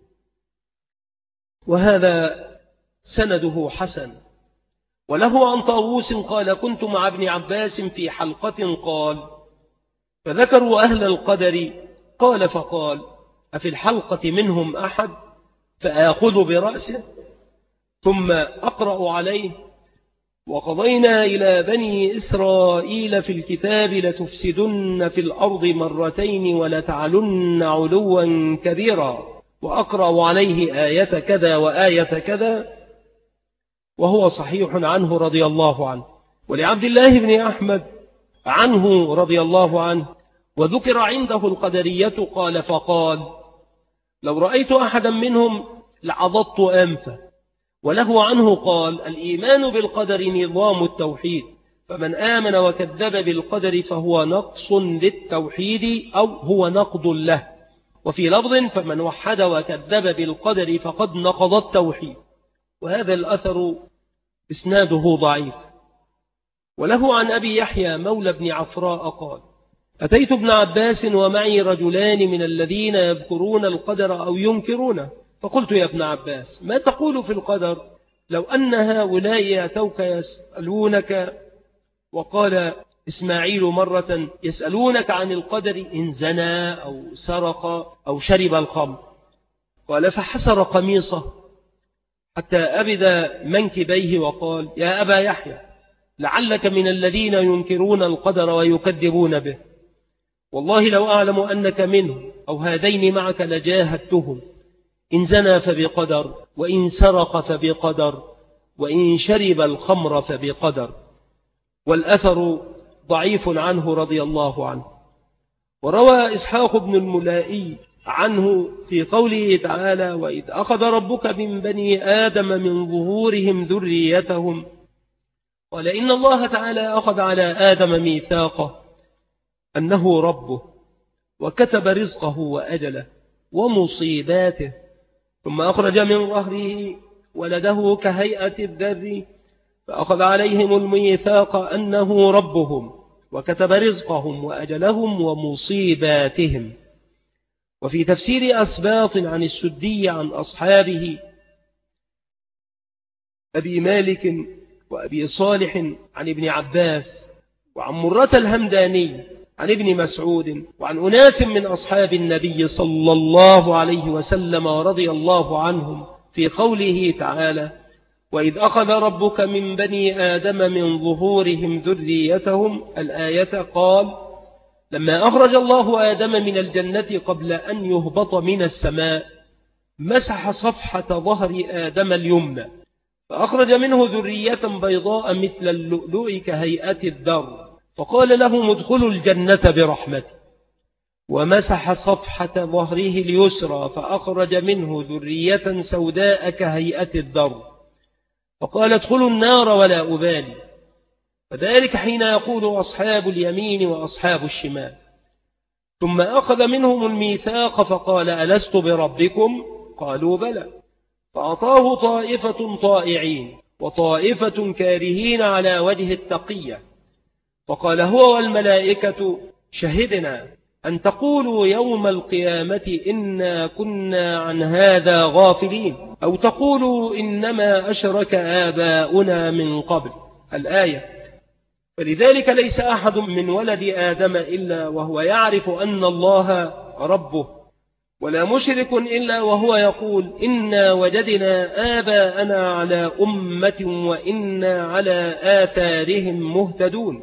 وهذا سنده حسن. وله عن طاووس قال: كنت مع ابن عباس في حلقة، قال: فذكروا أهل القدر، قال فقال: أفي الحلقة منهم أحد؟ فآخذ برأسه ثم أقرأ عليه: وقضينا إلى بني إسرائيل في الكتاب لتفسدن في الأرض مرتين ولتعلن علوا كبيرا، وأقرأ عليه آية كذا وآية كذا، وهو صحيح عنه رضي الله عنه. ولعبد الله بن أحمد عنه رضي الله عنه وذكر عنده القدرية قال: فقال: لو رأيت أحدا منهم لعضضت أنفه. وله عنه قال: الإيمان بالقدر نظام التوحيد، فمن آمن وكذب بالقدر فهو نقص للتوحيد أو هو نقض له. وفي لفظ: فمن وحد وكذب بالقدر فقد نقض التوحيد. وهذا الأثر إسناده ضعيف. وله عن أبي يحيى مولى بن عفراء قال: أتيت ابن عباس ومعي رجلان من الذين يذكرون القدر أو ينكرونه، فقلت: يا ابن عباس، ما تقول في القدر لو أن هؤلاء أتوك يسألونك؟ وقال إسماعيل مرة: يسألونك عن القدر إن زنى أو سرق أو شرب الخمر. قال: فحسر قميصه حتى أبد منكبيه وقال: يا أبا يحيى، لعلك من الذين ينكرون القدر ويكذبون به، والله لو أعلم أنك منه أو هذين معك لجاهدتهم. إن زنى فبقدر، وإن سرق فبقدر، وإن شرب الخمر فبقدر. والأثر ضعيف عنه رضي الله عنه. وروى إسحاق بن الملائي عنه في قوله تعالى: وإذ أخذ ربك من بني آدم من ظهورهم ذريتهم. قال إن الله تعالى أخذ على آدم ميثاقه أنه ربه، وكتب رزقه وأجله ومصيباته، ثم أخرج من ظهره ولده كهيئة الذر، فأخذ عليهم الميثاق أنه ربهم، وكتب رزقهم وأجلهم ومصيباتهم. وفي تفسير أسباط عن السدي عن أصحابه أبي مالك وأبي صالح عن ابن عباس وعن مرة الهمداني عن ابن مسعود وعن أناس من أصحاب النبي صلى الله عليه وسلم ورضي الله عنهم في قوله تعالى: وإذ أخذ ربك من بني آدم من ظهورهم ذريتهم، الآية، قال: لما أخرج الله آدم من الجنة قبل أن يهبط من السماء مسح صفحة ظهر آدم اليمنى، فأخرج منه ذرية بيضاء مثل اللؤلؤ كهيئة الدر، فقال لهم ادخلوا الجنة برحمتي. ومسح صفحة ظهره اليسرى فأخرج منه ذرية سوداء كهيئة الدر، فقال ادخلوا النار ولا أبالي. فذلك حين يقول أصحاب اليمين وأصحاب الشمال. ثم أخذ منهم الميثاق فقال: ألست بربكم؟ قالوا بلى. فأعطاه طائفة طائعين وطائفة كارهين على وجه التقية، فقال هو والملائكة: شهدنا أن تقولوا يوم القيامة إنا كنا عن هذا غافلين، أو تقولوا إنما أشرك آباؤنا من قبل. الآية. فلذلك ليس أحد من ولد آدم إلا وهو يعرف أن الله ربه، ولا مشرك إلا وهو يقول إنا وجدنا آباءنا على أمة وإنا على آثارهم مهتدون.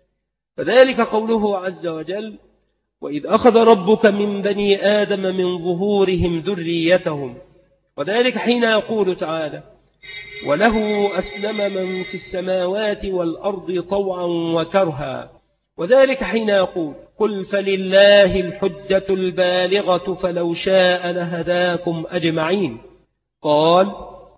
فذلك قوله عز وجل: وإذ أخذ ربك من بني آدم من ظهورهم ذريتهم، وذلك حين يقول تعالى: وله أسلم من في السماوات والأرض طوعا وكرها، وذلك حين يقول: قل فلله الحجة البالغة فلو شاء لهداكم أجمعين. قال: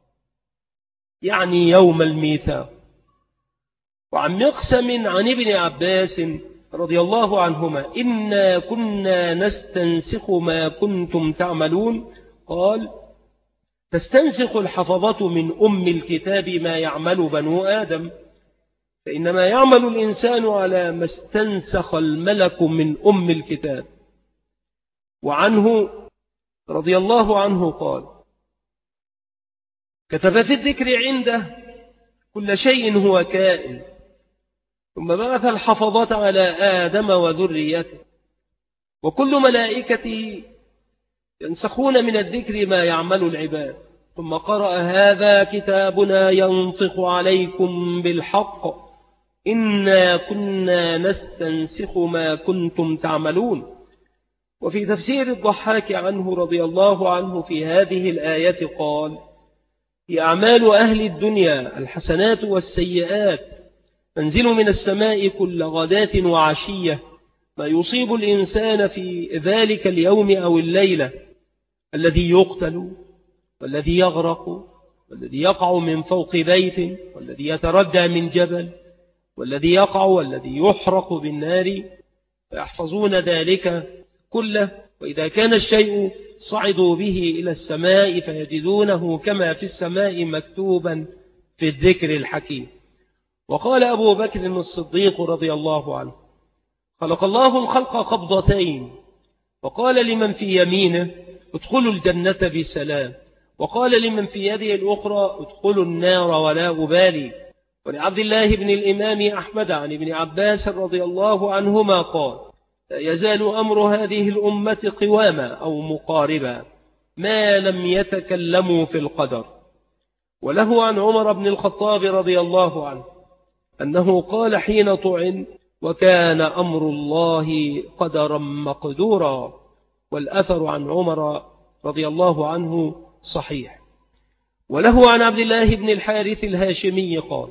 يعني يوم الميثاق. وعن مقسم عن ابن عباس رضي الله عنهما: إنا كنا نستنسخ ما كنتم تعملون. قال: تستنسخ الحفظة من أم الكتاب ما يعمل بنو آدم، فإنما يعمل الإنسان على ما استنسخ الملك من أم الكتاب. وعنه رضي الله عنه قال: كتب في الذكر عنده كل شيء هو كائن، ثم بعث الحفظة على آدم وذريته، وكل ملائكته ينسخون من الذكر ما يعمل العباد. ثم قرأ: هذا كتابنا ينطق عليكم بالحق إنا كنا نستنسخ ما كنتم تعملون. وفي تفسير الضحاك عنه رضي الله عنه في هذه الآية قال: هي أعمال أهل الدنيا الحسنات والسيئات، تنزل من السماء كل غداة وعشية ما يصيب الإنسان في ذلك اليوم أو الليلة، الذي يقتل والذي يغرق والذي يقع من فوق بيت والذي يتردى من جبل والذي يقع والذي يحرق بالنار، فيحفظون ذلك كله. وإذا كان الشيء صعدوا به إلى السماء فيجدونه كما في السماء مكتوبا في الذكر الحكيم. وقال أبو بكر الصديق رضي الله عنه: خلق الله الخلق قبضتين، وقال لمن في يمينه: ادخلوا الجنة بسلام، وقال لمن في يده الأخرى: ادخلوا النار ولا أبالي. ولعبد الله بن الإمام أحمد عن ابن عباس رضي الله عنهما قال: لا يزال أمر هذه الأمة قواما أو مقاربا ما لم يتكلموا في القدر. وله عن عمر بن الخطاب رضي الله عنه أنه قال حين طعن: وكان أمر الله قدرا مقدورا. والأثر عن عمر رضي الله عنه صحيح. وله عن عبد الله بن الحارث الهاشمي قال: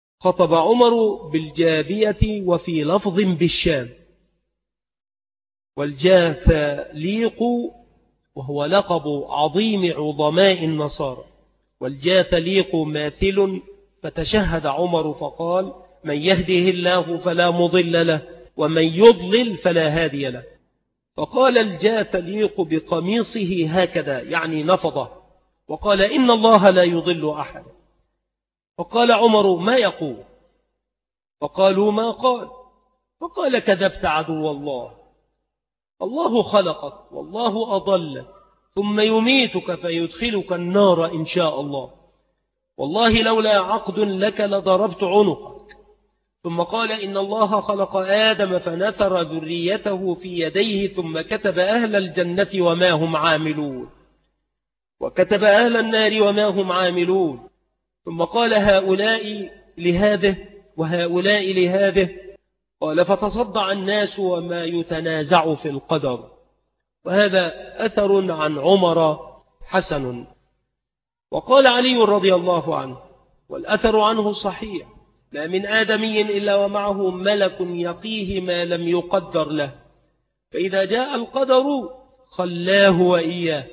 خطب عمر بالجابية وفي لفظ بالشام. والجاثليق وهو لقب عظيم عظماء النصارى. والجاثليق ماثل، فتشهد عمر فقال: من يهده الله فلا مضل له ومن يضلل فلا هادي له. فقال الجاثليق بقميصه هكذا، يعني نفضه، وقال: إن الله لا يضل أحد. فقال عمر: ما يقول؟ فقالوا: ما قال. فقال: كذبت عدو الله، الله خلقك والله أضلك ثم يميتك فيدخلك النار إن شاء الله، والله لولا عقد لك لضربت عنقك. ثم قال: إن الله خلق آدم فنثر ذريته في يديه ثم كتب أهل الجنة وما هم عاملون، وكتب أهل النار وما هم عاملون. ثم قال: هؤلاء لهذه وهؤلاء لهذه. قال: فتصدع الناس وما يتنازع في القدر. وهذا أثر عن عمر حسن. وقال علي رضي الله عنه، والأثر عنه صحيح: لا من آدمي إلا ومعه ملك يقيه ما لم يقدر له، فإذا جاء القدر خلاه وإياه.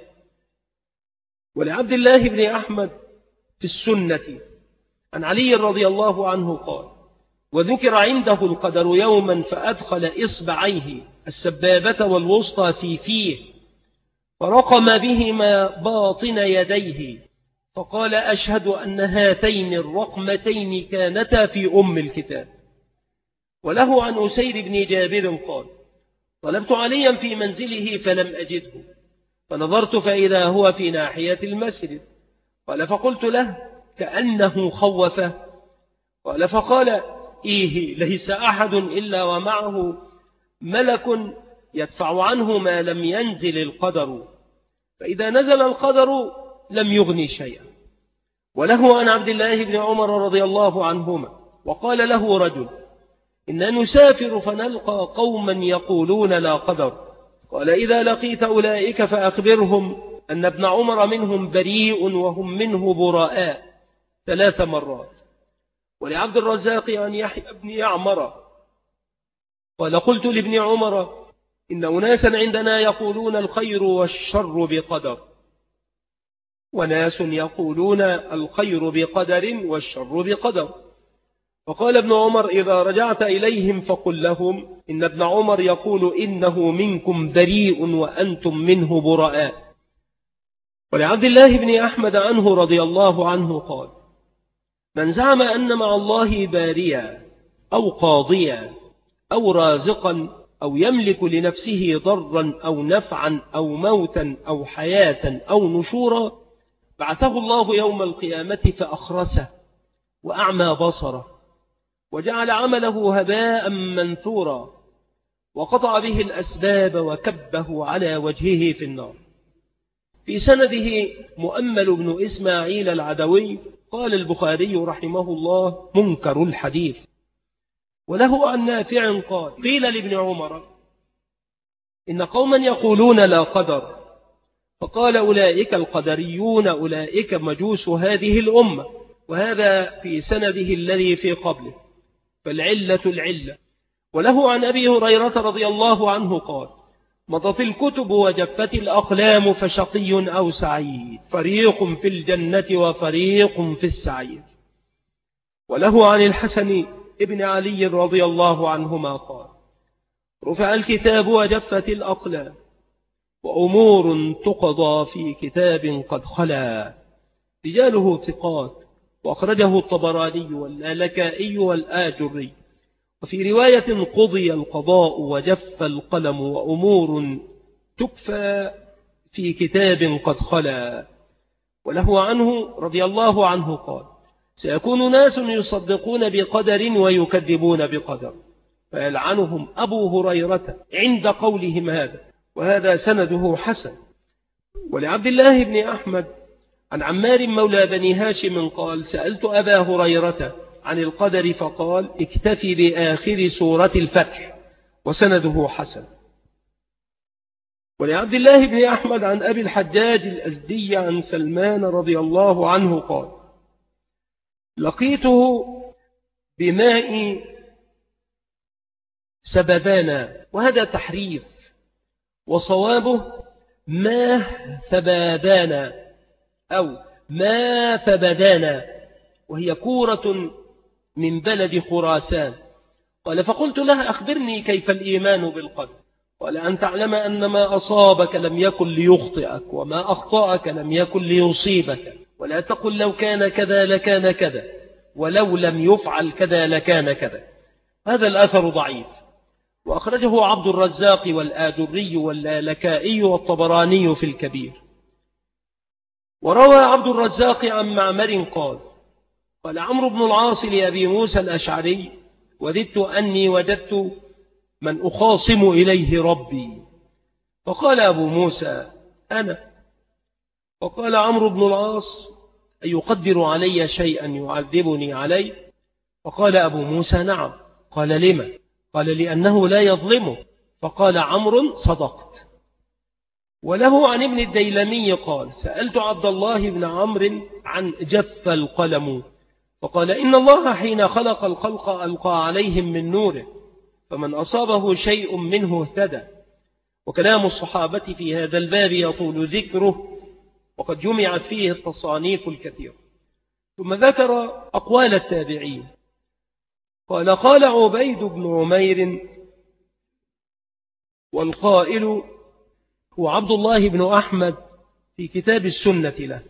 ولعبد الله بن أحمد في السنة عن علي رضي الله عنه قال: وذكر عنده القدر يوما فأدخل إصبعيه السبابة والوسطى في فيه فرقم بهما باطن يديه، فقال: أشهد أن هاتين الرقمتين كانتا في أم الكتاب. وله عن أسير بن جابر قال: طلبت عليا في منزله فلم أجده، فنظرت فإذا هو في ناحية المسجد. قال: فقلت له كأنه خوفه. قال: فقال: إيه، ليس أحد إلا ومعه ملك يدفع عنه ما لم ينزل القدر، فإذا نزل القدر لم يغني شيئا. وله عن عبد الله بن عمر رضي الله عنهما وقال له رجل: إننا نسافر فنلقى قوما يقولون لا قدر. قال: إذا لقيت أولئك فأخبرهم أن ابن عمر منهم بريء وهم منه براء ثلاث مرات. ولعبد الرزاق عن يحيى بن يعمر قال: قلت لابن عمر: إن أناسا عندنا يقولون الخير والشر بقدر، وناس يقولون الخير بقدر والشر بقدر. فقال ابن عمر: إذا رجعت إليهم فقل لهم إن ابن عمر يقول إنه منكم بريء وأنتم منه براء. ولعبد الله بن أحمد عنه رضي الله عنه قال: من زعم أن مع الله باريا أو قاضيا أو رازقا أو يملك لنفسه ضرا أو نفعا أو موتا أو حياة أو نشورا، بعثه الله يوم القيامة فأخرسه وأعمى بصره وجعل عمله هباء منثورا وقطع به الأسباب وكبه على وجهه في النار. في سنده مؤمل بن إسماعيل العدوي. قال البخاري رحمه الله: منكر الحديث. وله عن نافع قال: قيل لابن عمر: إن قوما يقولون لا قدر، فقال: أولئك القدريون، أولئك مجوس هذه الأمة. وهذا في سنده الذي في قبله، فالعلة العلة. وله عن أبي هريرة رضي الله عنه قال: مضت الكتب وجفت الأقلام فشقي أو سعيد، فريق في الجنة وفريق في السعير. وله عن الحسن ابن علي رضي الله عنهما قال: رفع الكتاب وجفت الأقلام وأمور تقضى في كتاب قد خلا، رجاله ثقات، وأخرجه الطبراني واللالكائي والآجري. وفي رواية: قضي القضاء وجف القلم وأمور تكفى في كتاب قد خلا. وله عنه رضي الله عنه قال: سيكون ناس يصدقون بقدر ويكذبون بقدر، فيلعنهم أبو هريرة عند قولهم هذا. وهذا سنده حسن. ولعبد الله بن أحمد عن عمار مولى بني هاشم قال: سألت أبا هريرة عن القدر فقال: اكتفي بآخر سورة الفتح، وسنده حسن. ولعبد الله بن أحمد عن أبي الحجاج الأزدي عن سلمان رضي الله عنه قال: لقيته بماء سببانا. وهذا تحريف وصوابه ما ثبادانا أو ما ثبدانا، وهي كورة من بلد خراسان. قال فقلت له أخبرني كيف الإيمان بالقدر؟ قال أن تعلم أن ما أصابك لم يكن ليخطئك، وما أخطأك لم يكن ليصيبك، ولا تقل لو كان كذا لكان كذا، ولو لم يفعل كذا لكان كذا. هذا الأثر ضعيف، وأخرجه عبد الرزاق والآدري واللالكائي والطبراني في الكبير. وروى عبد الرزاق عن معمر قال قال عمرو بن العاص لأبي موسى الأشعري وددت أني وجدت من أخاصم إليه ربي. فقال أبو موسى أنا. وقال عمرو بن العاص أيقدر علي شيئا يعذبني عليه؟ فقال أبو موسى نعم. قال لما؟ قال لأنه لا يظلمه. فقال عمرو صدقت. وله عن ابن الديلمي قال سألت عبد الله بن عمرو عن جف القلم، فقال إن الله حين خلق الخلق ألقى عليهم من نوره، فمن أصابه شيء منه اهتدى. وكلام الصحابة في هذا الباب يطول ذكره، وقد جمعت فيه التصانيف الكثيرة. ثم ذكر أقوال التابعين. قال قال عبيد بن عمير والقائل هو عبد الله بن أحمد في كتاب السنة له.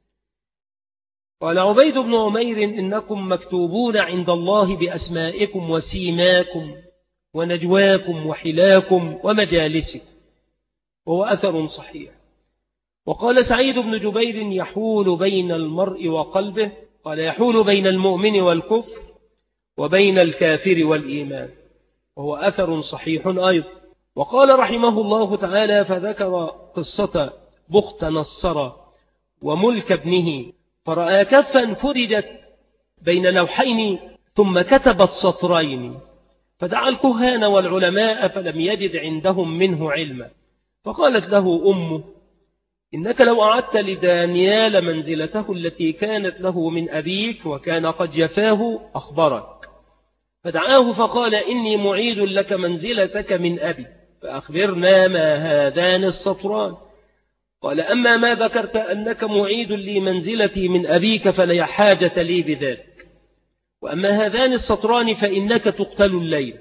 قال عبيد بن عمير إنكم مكتوبون عند الله بأسمائكم وسيماكم ونجواكم وحلاكم ومجالسكم، وهو أثر صحيح. وقال سعيد بن جبير يحول بين المرء وقلبه، قال يحول بين المؤمن والكفر وبين الكافر والإيمان، وهو أثر صحيح أيضا. وقال رحمه الله تعالى فذكر قصة بخت نصر وملك ابنه، فرأى كفا فرجت بين لوحين ثم كتبت سطرين، فدعا الكهان والعلماء فلم يجد عندهم منه علما. فقالت له أمه إنك لو أعدت لدانيال منزلته التي كانت له من أبيك وكان قد جفاه أخبرك. فدعاه فقال إني معيد لك منزلتك من أبي، فأخبرنا ما هذان السطران؟ قال أما ما ذكرت أنك معيد لي منزلتي من أبيك فلا حاجة لي بذلك، وأما هذان السطران فإنك تقتل الليل.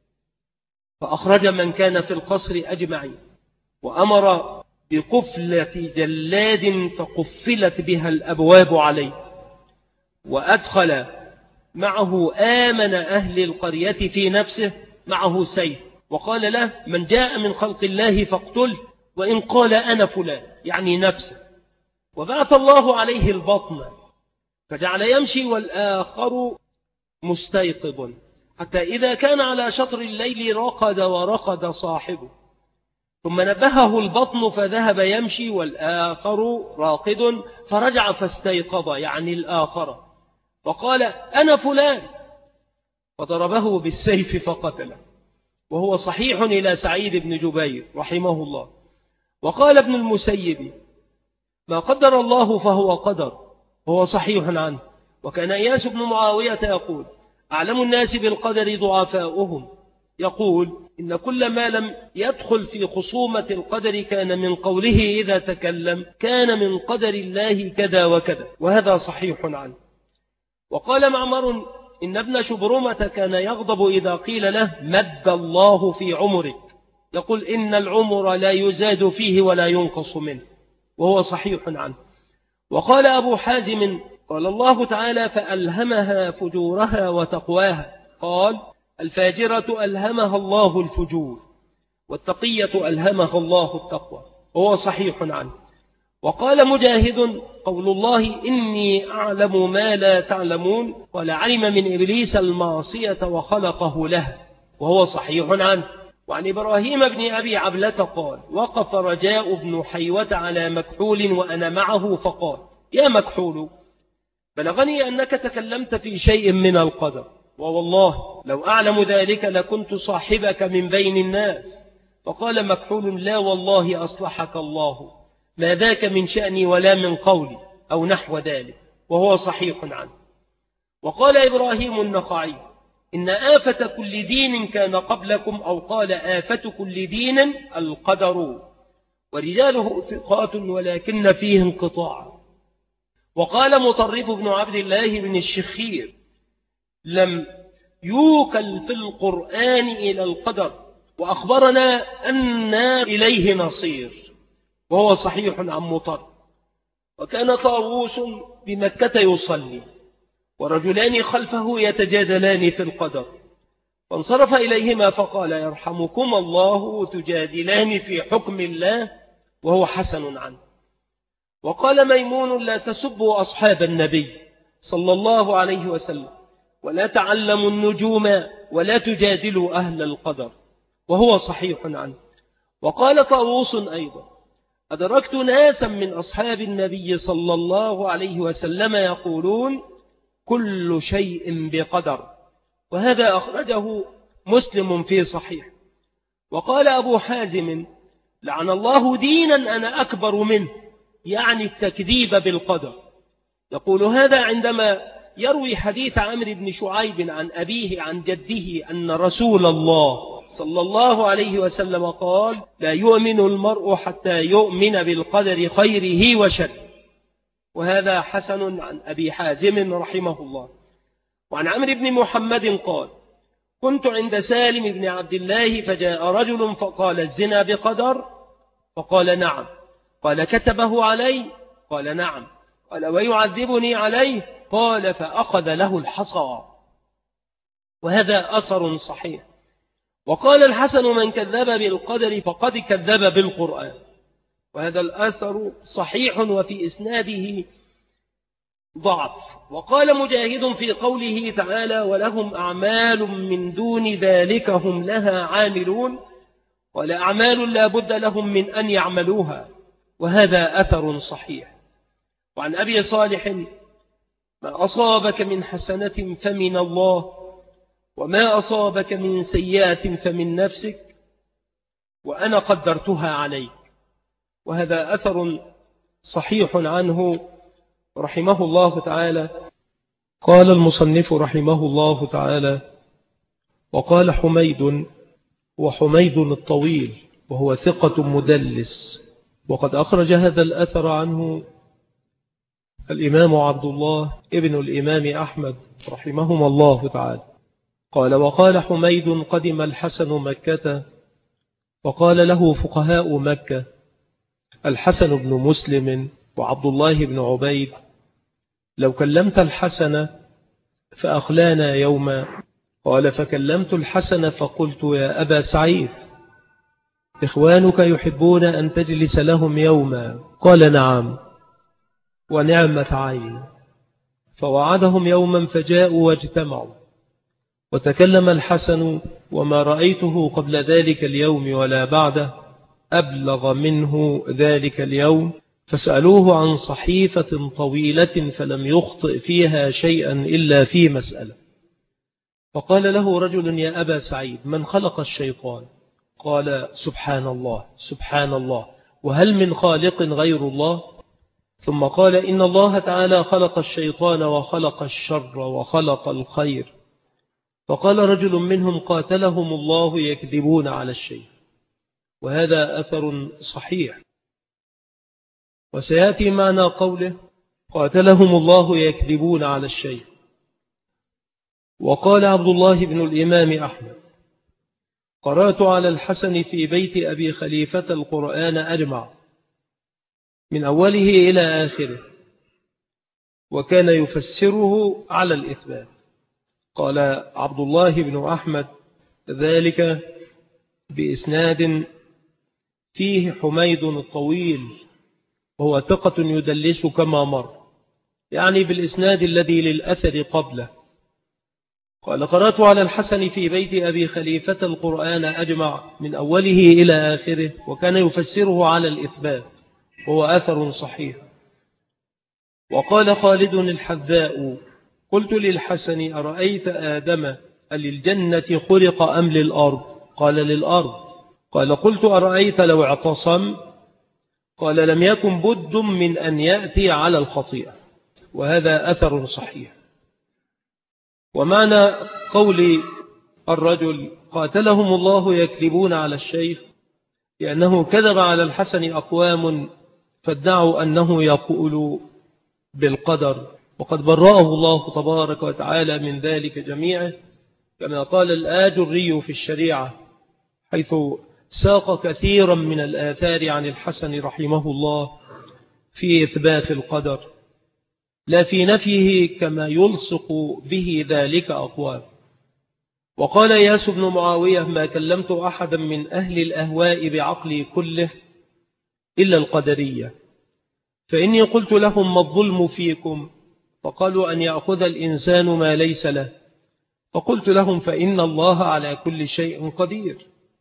فأخرج من كان في القصر أجمعين، وأمر بقفلة جلاد فقفلت بها الأبواب عليه، وأدخل معه آمن أهل القرية في نفسه معه سيف، وقال له من جاء من خلق الله فاقتله، وإن قال أنا فلان يعني نفسه. وبعث الله عليه البطن فجعل يمشي والآخر مستيقظ، حتى إذا كان على شطر الليل رقد ورقد صاحبه، ثم نبهه البطن فذهب يمشي والآخر راقد، فرجع فاستيقظ يعني الآخر، فقال أنا فلان، فضربه بالسيف فقتله، وهو صحيح إلى سعيد بن جبير رحمه الله. وقال ابن المسيب ما قدر الله فهو قدر، وهو صحيح عنه. وكان إياس بن معاوية يقول أعلم الناس بالقدر ضعفاؤهم، يقول إن كل ما لم يدخل في خصومة القدر كان من قوله إذا تكلم كان من قدر الله كذا وكذا، وهذا صحيح عنه. وقال معمر إن ابن شبرمة كان يغضب إذا قيل له مد الله في عمرك، يقول إن العمر لا يزاد فيه ولا ينقص منه، وهو صحيح عنه. وقال أبو حازم قال الله تعالى فألهمها فجورها وتقواها، قال الفاجرة ألهمها الله الفجور، والتقية ألهمها الله التقوى، وهو صحيح عنه. وقال مجاهد قول الله إني أعلم ما لا تعلمون، قال علم من إبليس المعصية وخلقه له، وهو صحيح عنه. وعن إبراهيم بن أبي عبلة قال وقف رجاء بن حيوة على مكحول وأنا معه فقال يا مكحول بلغني أنك تكلمت في شيء من القدر، ووالله لو أعلم ذلك لكنت صاحبك من بين الناس. فقال مكحول لا والله أصلحك الله، ما ذاك من شأني ولا من قولي أو نحو ذلك، وهو صحيح عنه. وقال إبراهيم النخعي إن آفة كل دين كان قبلكم، أو قال آفة كل دين القدر، ورجاله ثقات ولكن فيه انقطاع. وقال مطرف بن عبد الله بن الشخير: لم يوكل في القرآن إلى القدر، وأخبرنا أن إليه نصير، وهو صحيح عن مطرف. وكان طاووس بمكة يصلي، ورجلان خلفه يتجادلان في القدر، فانصرف إليهما فقال: يرحمكم الله، تجادلان في حكم الله، وهو حسن عنه. وقال ميمون: لا تسبوا أصحاب النبي صلى الله عليه وسلم، ولا تعلموا النجوم، ولا تجادلوا أهل القدر، وهو صحيح عنه. وقال طاووس أيضا: أدركت ناسا من أصحاب النبي صلى الله عليه وسلم يقولون: كل شيء بقدر، وهذا أخرجه مسلم في صحيح. وقال أبو حازم: لعن الله دينا أنا أكبر منه، يعني التكذيب بالقدر. يقول هذا عندما يروي حديث عمرو بن شعيب عن أبيه عن جده أن رسول الله صلى الله عليه وسلم قال: لا يؤمن المرء حتى يؤمن بالقدر خيره وشره. وهذا حسن عن أبي حازم رحمه الله. وعن عمرو بن محمد قال: كنت عند سالم بن عبد الله فجاء رجل فقال: الزنا بقدر؟ فقال: نعم. قال: كتبه علي؟ قال: نعم. قال: ويعذبني عليه؟ قال: فأخذ له الحصى. وهذا أثر صحيح. وقال الحسن: من كذب بالقدر فقد كذب بالقرآن. وهذا الأثر صحيح وفي إسناده ضعف. وقال مجاهد في قوله تعالى: ولهم أعمال من دون ذلك هم لها عاملون، ولا أعمال لا بد لهم من أن يعملوها. وهذا أثر صحيح. وعن أبي صالح: ما أصابك من حسنة فمن الله، وما أصابك من سيئة فمن نفسك، وأنا قدرتها عليك. وهذا أثر صحيح عنه رحمه الله تعالى. قال المصنف رحمه الله تعالى: وقال حميد، وحميد الطويل، وهو ثقة مدلس، وقد أخرج هذا الأثر عنه الإمام عبد الله ابن الإمام أحمد رحمهما الله تعالى. قال: وقال حميد: قدم الحسن مكة، وقال له فقهاء مكة الحسن بن مسلم وعبد الله بن عبيد: لو كلمت الحسن فأخلانا يوما. قال: فكلمت الحسن فقلت: يا أبا سعيد، إخوانك يحبون أن تجلس لهم يوما. قال: نعم ونعمة عين. فوعدهم يوما فجاءوا واجتمعوا، وتكلم الحسن: وما رأيته قبل ذلك اليوم ولا بعده أبلغ منه ذلك اليوم. فسألوه عن صحيفة طويلة فلم يخطئ فيها شيئا إلا في مسألة. فقال له رجل: يا أبا سعيد، من خلق الشيطان؟ قال: سبحان الله سبحان الله، وهل من خالق غير الله؟ ثم قال: إن الله تعالى خلق الشيطان وخلق الشر وخلق الخير. فقال رجل منهم: قاتلهم الله، يكذبون على الشيء. وهذا أثر صحيح. وسيأتي معنى قوله: قاتلهم الله يكذبون على الشيء. وقال عبد الله بن الإمام أحمد: قرأت على الحسن في بيت أبي خليفة القرآن أجمع من أوله إلى آخره، وكان يفسره على الإثبات. قال عبد الله بن أحمد: ذلك بإسناد فيه حميد الطويل، وهو ثقة يدلس كما مر، يعني بالإسناد الذي للأثر قبله. قال: قرأت على الحسن في بيت أبي خليفة القرآن أجمع من أوله إلى آخره، وكان يفسره على الإثبات، وهو أثر صحيح. وقال خالد الحذاء: قلت للحسن: أرأيت آدم أللجنة خلق أم للأرض؟ قال: للأرض. قال: قلت: أرأيت لو اعتصم؟ قال: لم يكن بد من أن يأتي على الخطيئة. وهذا أثر صحيح. ومعنى قول الرجل قاتلهم الله يكذبون على الشيخ لأنه كذب على الحسن أقوام فادعوا أنه يقول بالقدر، وقد برأه الله تبارك وتعالى من ذلك جميعه، كما قال الآجري في الشريعة حيث ساق كثيرا من الآثار عن الحسن رحمه الله في إثبات القدر لا في نفيه كما يلصق به ذلك أقوام. وقال إياس بن معاوية ما كلمت أحدا من أهل الأهواء بعقلي كله إلا القدرية، فإني قلت لهم ما الظلم فيكم؟ فقالوا أن يأخذ الإنسان ما ليس له، فقلت لهم فإن الله على كل شيء قدير.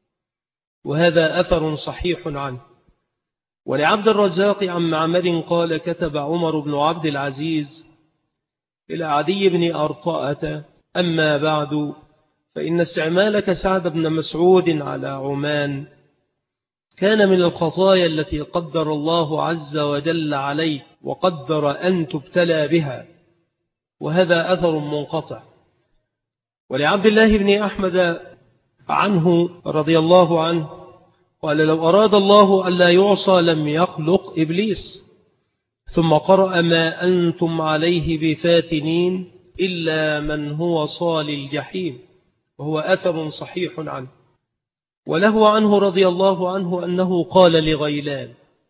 وهذا أثر صحيح عنه. ولعبد الرزاق عن معمر قال كتب عمر بن عبد العزيز إلى عدي بن أرطاءة أما بعد فإن استعمالك سعد بن مسعود على عمان كان من الخطايا التي قدر الله عز وجل عليه وقدر أن تبتلى بها، وهذا أثر منقطع. ولعبد الله بن أحمد عنه رضي الله عنه قال لو أراد الله أن لا يعصى لم يخلق إبليس، ثم قرأ ما أنتم عليه بفاتنين إلا من هو صال الجحيم، وهو أثر صحيح عنه. وله عنه رضي الله عنه أنه قال لغيلان،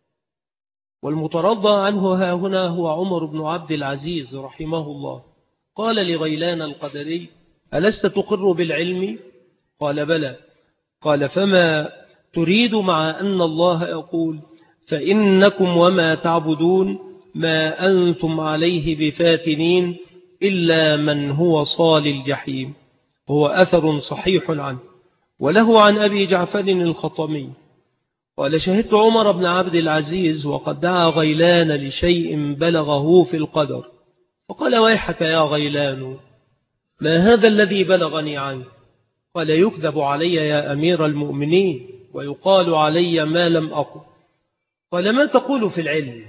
والمترضى عنه ها هنا هو عمر بن عبد العزيز رحمه الله، قال لغيلان القدري ألست تقر بالعلم؟ قال بلى. قال فما تريد مع أن الله يقول فإنكم وما تعبدون ما أنتم عليه بفاتنين إلا من هو صال الجحيم، هو أثر صحيح عنه. وله عن أبي جعفر الخطمي قال شهدت عمر بن عبد العزيز وقد دعا غيلان لشيء بلغه في القدر، فقال ويحك يا غيلان ما هذا الذي بلغني عنك؟ قال يكذب علي يا أمير المؤمنين ويقال علي ما لم أقل. قال ما تقول في العلم؟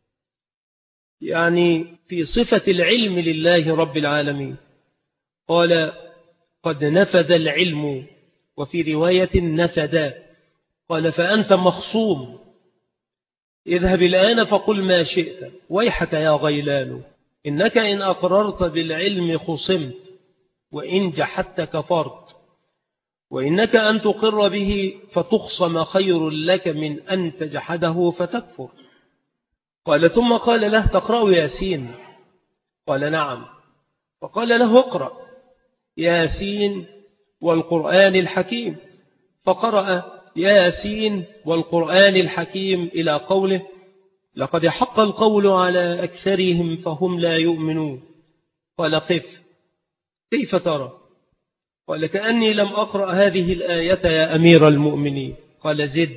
يعني في صفة العلم لله رب العالمين. قال قد نفد العلم، وفي رواية نفد. قال فأنت مخصوم، اذهب الآن فقل ما شئت. ويحك يا غيلان إنك إن أقررت بالعلم خصمت، وإن جحدت كفرت، وإنك أن تقر به فتخصم خير لك من أن تجحده فتكفر. قال ثم قال له تقرأ ياسين؟ قال نعم. فقال له اقرأ ياسين والقرآن الحكيم، فقرأ ياسين والقرآن الحكيم إلى قوله لقد حق القول على أكثرهم فهم لا يؤمنون. قال قف كيف ترى؟ قال كأني لم أقرأ هذه الآية يا أمير المؤمنين. قال زد.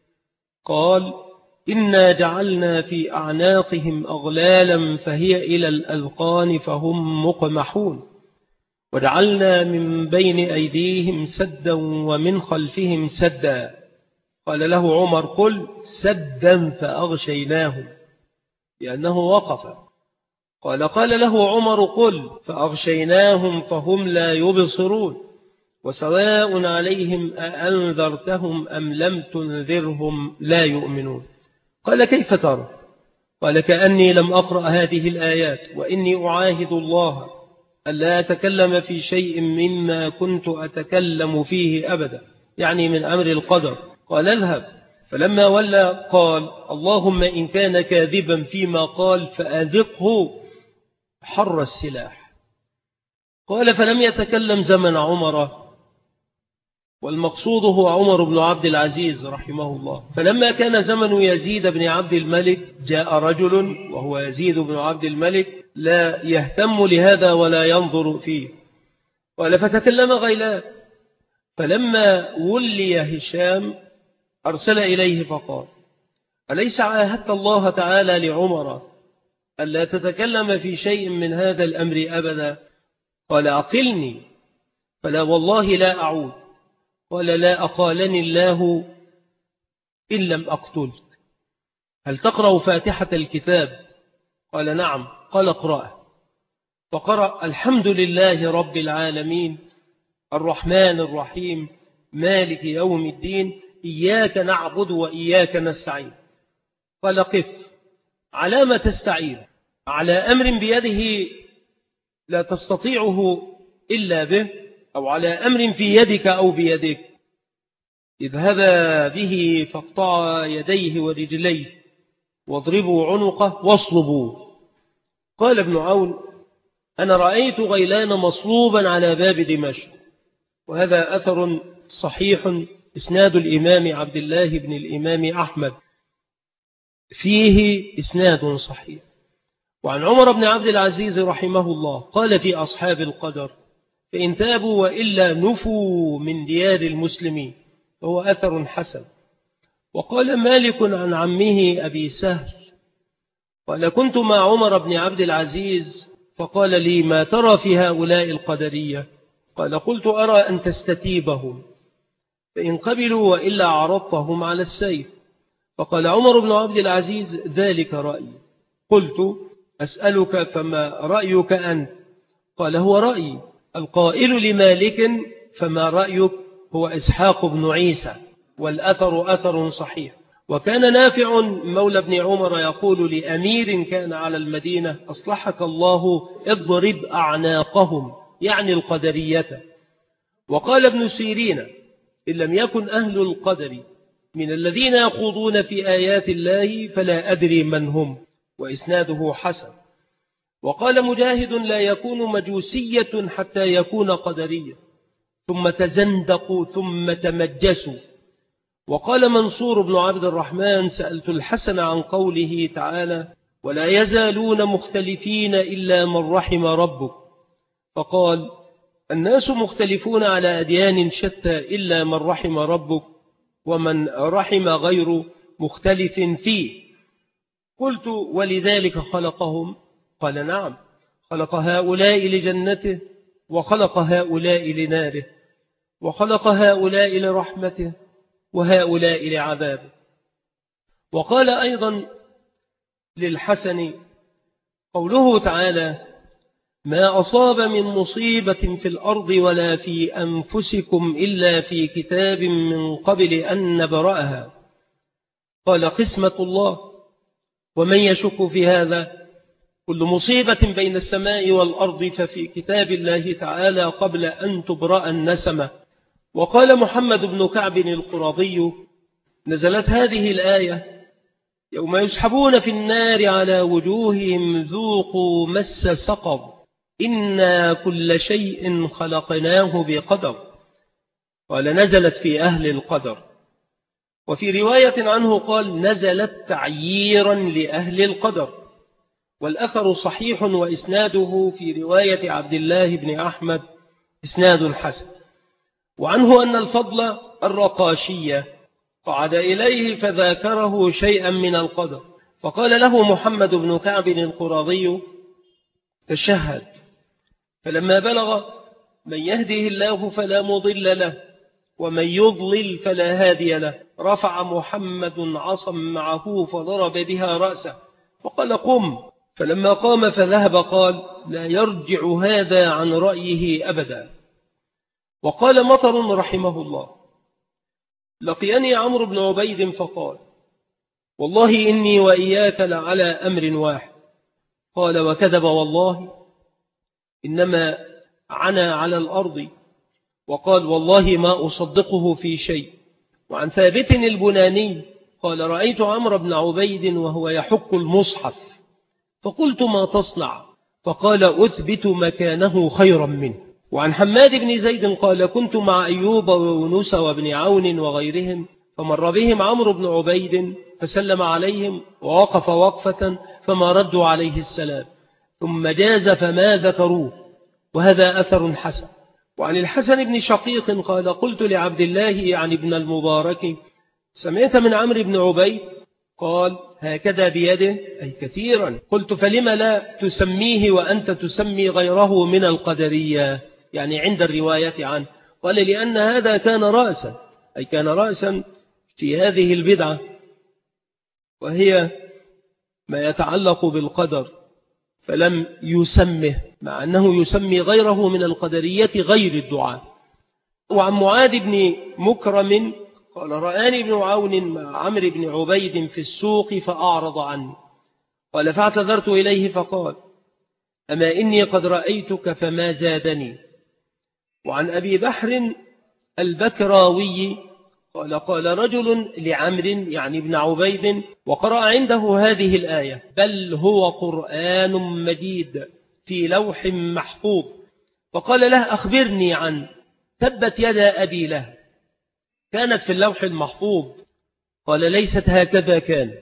قال إنا جعلنا في أعناقهم أغلالا فهي إلى الأذقان فهم مقمحون، وجعلنا من بين أيديهم سدا ومن خلفهم سدا. قال له عمر قل سدا فأغشيناهم، لأنه وقف. قال قال له عمر قل فأغشيناهم فهم لا يبصرون، وسواء عليهم أأنذرتهم أم لم تنذرهم لا يؤمنون. قال كيف ترى؟ قال كأني لم أقرأ هذه الآيات وإني أعاهد الله ألا أتكلم في شيء مما كنت أتكلم فيه أبدا، يعني من أمر القدر. قال اذهب. فلما ولى قال اللهم إن كان كاذبا فيما قال فأذقه حر السلاح. قال فلم يتكلم زمن عمر، والمقصود هو عمر بن عبد العزيز رحمه الله. فلما كان زمن يزيد بن عبد الملك جاء رجل وهو يزيد بن عبد الملك لا يهتم لهذا ولا ينظر فيه. قال فتكلم غيلان، فلما ولي هشام أرسل إليه فقال أليس عاهدت الله تعالى لعمر ألا تتكلم في شيء من هذا الأمر أبدا؟ قال أقلني. فلا والله لا أعود. قال لا أقالني الله إن لم أقتلك. هل تقرأ فاتحة الكتاب؟ قال نعم. قال اقرأه. فقرأ الحمد لله رب العالمين الرحمن الرحيم مالك يوم الدين إياك نعبد وإياك نستعين. قال قف، على ما تستعين؟ على أمر بيده لا تستطيعه إلا به، أو على أمر في يدك أو بيدك؟ اذهبا به فاقطعا يديه ورجليه واضربوا عنقه واصلبوه. قال ابن عون أنا رأيت غيلان مصلوبا على باب دمشق. وهذا أثر صحيح إسناد الإمام عبد الله بن الإمام أحمد، فيه إسناد صحيح. وعن عمر بن عبد العزيز رحمه الله قال في أصحاب القدر فإن تابوا وإلا نفوا من ديار المسلمين، وهو أثر حسن. وقال مالك عن عمه أبي سهل قال كنت مع عمر بن عبد العزيز فقال لي ما ترى في هؤلاء القدرية؟ قال قلت أرى أن تستتيبهم، فإن قبلوا وإلا عرضتهم على السيف. فقال عمر بن عبد العزيز ذلك رأيي. قلت أسألك فما رأيك أنت؟ قال هو رأيي القائل لمالك فما رأيك هو إسحاق بن عيسى، والأثر أثر صحيح. وكان نافع مولى ابن عمر يقول لأمير كان على المدينة أصلحك الله اضرب أعناقهم، يعني القدرية. وقال ابن سيرين إن لم يكن أهل القدر من الذين يخوضون في آيات الله فلا أدري من هم، وإسناده حسن. وقال مجاهد لا يكون مجوسية حتى يكون قدرية، ثم تزندقوا ثم تمجسوا. وقال منصور بن عبد الرحمن سألت الحسن عن قوله تعالى ولا يزالون مختلفين إلا من رحم ربك، فقال الناس مختلفون على أديان شتى إلا من رحم ربك، ومن رحم غير مختلف فيه. قلت ولذلك خلقهم؟ قال نعم، خلق هؤلاء لجنته وخلق هؤلاء لناره، وخلق هؤلاء لرحمته وهؤلاء لعذابه. وقال أيضا للحسن قوله تعالى ما أصاب من مصيبة في الأرض ولا في أنفسكم إلا في كتاب من قبل أن نبرأها. قال قسمة الله، ومن يشك في هذا؟ كل مصيبة بين السماء والأرض ففي كتاب الله تعالى قبل أن تبرأ النسمة. وقال محمد بن كعب القرظي نزلت هذه الآية يوم يسحبون في النار على وجوههم ذوقوا مس سقر إنا كل شيء خلقناه بقدر. قال نزلت في أهل القدر. وفي رواية عنه قال نزلت تعييرا لأهل القدر. والأثر صحيح وإسناده في رواية عبد الله بن أحمد إسناد حسن. وعنه أن الفضل الرقاشية قعد إليه فذاكره شيئا من القدر، فقال له محمد بن كعب القرظي تشهد. فلما بلغ من يهده الله فلا مضل له ومن يضلل فلا هادي له رفع محمد عصا معه فضرب بها رأسه وقال قم. فلما قام فذهب قال لا يرجع هذا عن رأيه أبدا. وقال مطر رحمه الله لقيني عمرو بن عبيد فقال والله إني وإياك لعلى أمر واحد. قال وكذب والله إنما عنا على الأرض. وقال والله ما أصدقه في شيء. وعن ثابت البناني قال رأيت عمرو بن عبيد وهو يحك المصحف فقلت ما تصنع؟ فقال أثبت مكانه خيرا منه. وعن حماد بن زيد قال كنت مع أيوب ويونس وابن عون وغيرهم فمر بهم عمرو بن عبيد فسلم عليهم ووقف وقفة فما ردوا عليه السلام ثم جاز فما ذكروه، وهذا أثر حسن. وعن الحسن بن شقيق قال قلت لعبد الله يعني ابن المبارك سمعت من عمرو بن عبيد؟ قال هكذا بيده أي كثيرا. قلت فلم لا تسميه وأنت تسمي غيره من القدرية، يعني عند الرواية عنه؟ قال لأن هذا كان رأسا، أي كان رأسا في هذه البدعة وهي ما يتعلق بالقدر، فلم يسمه مع أنه يسمي غيره من القدرية غير الدعاء. وعن معاذ بن مكرم قال رآني ابن عون مع عمرو بن عبيد في السوق فأعرض عني، قال فاعتذرت إليه فقال أما إني قد رأيتك فما زادني. وعن أبي بحر البكراوي قال قال رجل لعمر يعني ابن عبيد وقرأ عنده هذه الآية بل هو قرآن مجيد في لوح محفوظ، فقال له أخبرني عن تبت يدا أبي له، كانت في اللوح المحفوظ؟ قال ليست هكذا كانت.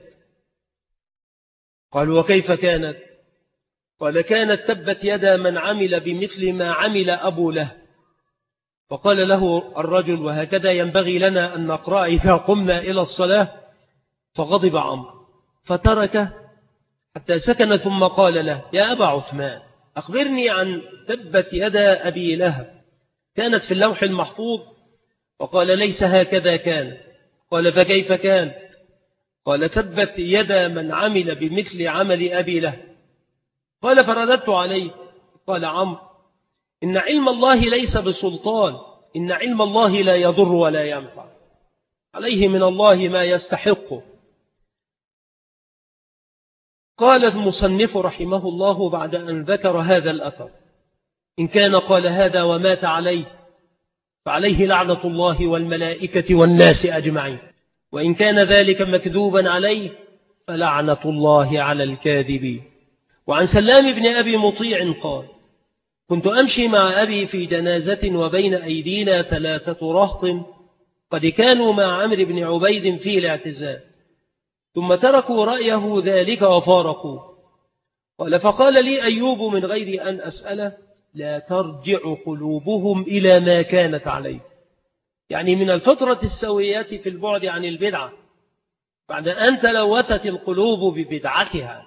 قال وكيف كانت؟ قال كانت تبت يدا من عمل بمثل ما عمل أبو له. فقال له الرجل وهكذا ينبغي لنا أن نقرأ إذا قمنا إلى الصلاة، فغضب عمرو فتركه حتى سكن ثم قال له يا أبا عثمان أخبرني عن تبت يدا أبي لهب، كانت في اللوح المحفوظ؟ فقال ليس هكذا كان. قال فكيف كان؟ قال تبت يدا من عمل بمثل عمل أبي لهب. قال فرددت عليه. قال عمرو إن علم الله ليس بسلطان، إن علم الله لا يضر ولا ينفع، عليه من الله ما يستحقه. قال المصنف رحمه الله بعد أن ذكر هذا الأثر إن كان قال هذا ومات عليه فعليه لعنة الله والملائكة والناس أجمعين، وإن كان ذلك مكذوبا عليه فلعنة الله على الكاذبين. وعن سلام بن أبي مطيع قال كنت أمشي مع أبي في جنازة وبين أيدينا ثلاثة رهط قد كانوا مع عمرو بن عبيد في الاعتزال، ثم تركوا رأيه ذلك وفارقوا. قال فقال لي أيوب من غير أن أسأله لا ترجع قلوبهم إلى ما كانت عليه، يعني من الفطرة السوية في البعد عن البدعة بعد أن تلوثت القلوب ببدعتها.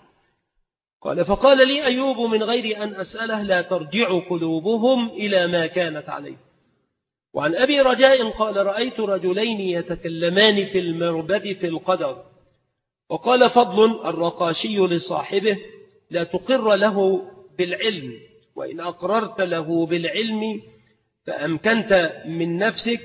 قال فقال لي أيوب من غير أن أسأله لا ترجع قلوبهم إلى ما كانت عليه. وعن أبي رجاء قال رأيت رجلين يتكلمان في المربد في القدر، وقال فضل الرقاشي لصاحبه لا تقر له بالعلم، وإن أقررت له بالعلم فأمكنت من نفسك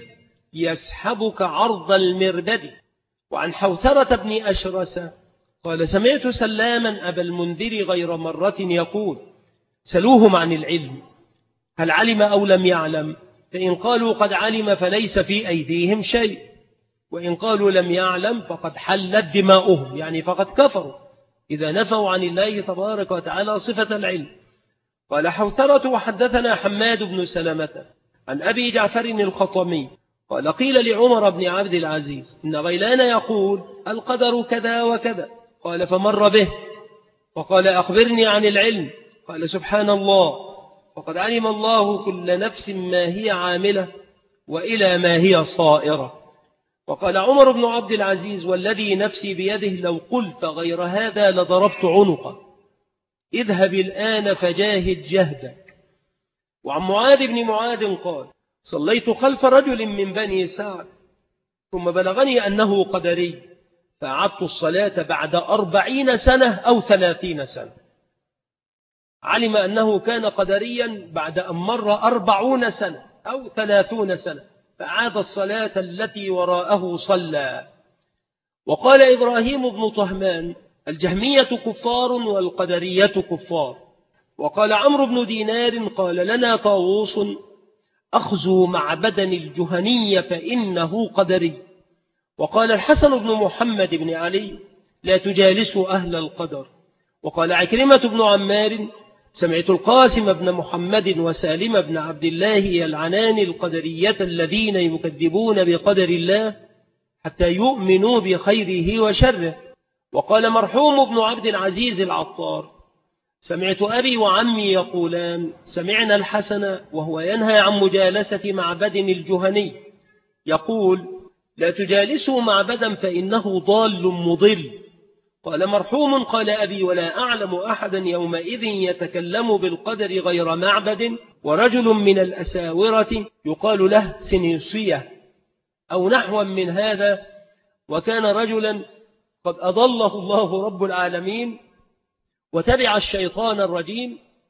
يسحبك عرض المربد. وعن حوثرة بن أشرس قال سمعت سلاما أبا المنذر غير مرة يقول سلوهم عن العلم هل علم أو لم يعلم، فإن قالوا قد علم فليس في أيديهم شيء، وإن قالوا لم يعلم فقد حلت دماؤهم، يعني فقد كفروا إذا نفوا عن الله تبارك وتعالى صفة العلم. قال حوثرة وحدثنا حماد بن سلمة عن أبي جعفر الخطمي قال قيل لعمر بن عبد العزيز إن غيلان يقول القدر كذا وكذا، قال فمر به فقال أخبرني عن العلم، قال سبحان الله فقد علم الله كل نفس ما هي عاملة وإلى ما هي صائرة. وقال عمر بن عبد العزيز والذي نفسي بيده لو قلت غير هذا لضربت عنقك، اذهب الآن فجاهد جهدك. وعن معاذ بن معاذ قال صليت خلف رجل من بني سعد ثم بلغني أنه قدري فأعدت الصلاة بعد أربعين سنة أو ثلاثين سنة. علم أنه كان قدريا بعد أن مر أربعون سنة أو ثلاثون سنة فأعاد الصلاة التي وراءه صلى. وقال إبراهيم بن طهمان الجهمية كفار والقدرية كفار. وقال عمرو بن دينار قال لنا طاووس أخذوا معبدا الجهني فإنه قدري. وقال الحسن بن محمد بن علي لا تجالسوا أهل القدر. وقال عكرمة بن عمار سمعت القاسم بن محمد وسالم بن عبد الله يلعنان القدرية الذين يكذبون بقدر الله حتى يؤمنوا بخيره وشره. وقال مرحوم بن عبد العزيز العطار سمعت أبي وعمي يقولان سمعنا الحسن وهو ينهى عن مجالسة معبد الجهني يقول لا تجالسوا معبدا فإنه ضال مضل. قال مرحوم قال أبي ولا أعلم أحدا يومئذ يتكلم بالقدر غير معبد ورجل من الأساورة يقال له سنيسية أو نحو من هذا، وكان رجلا قد أضله الله رب العالمين وتبع الشيطان الرجيم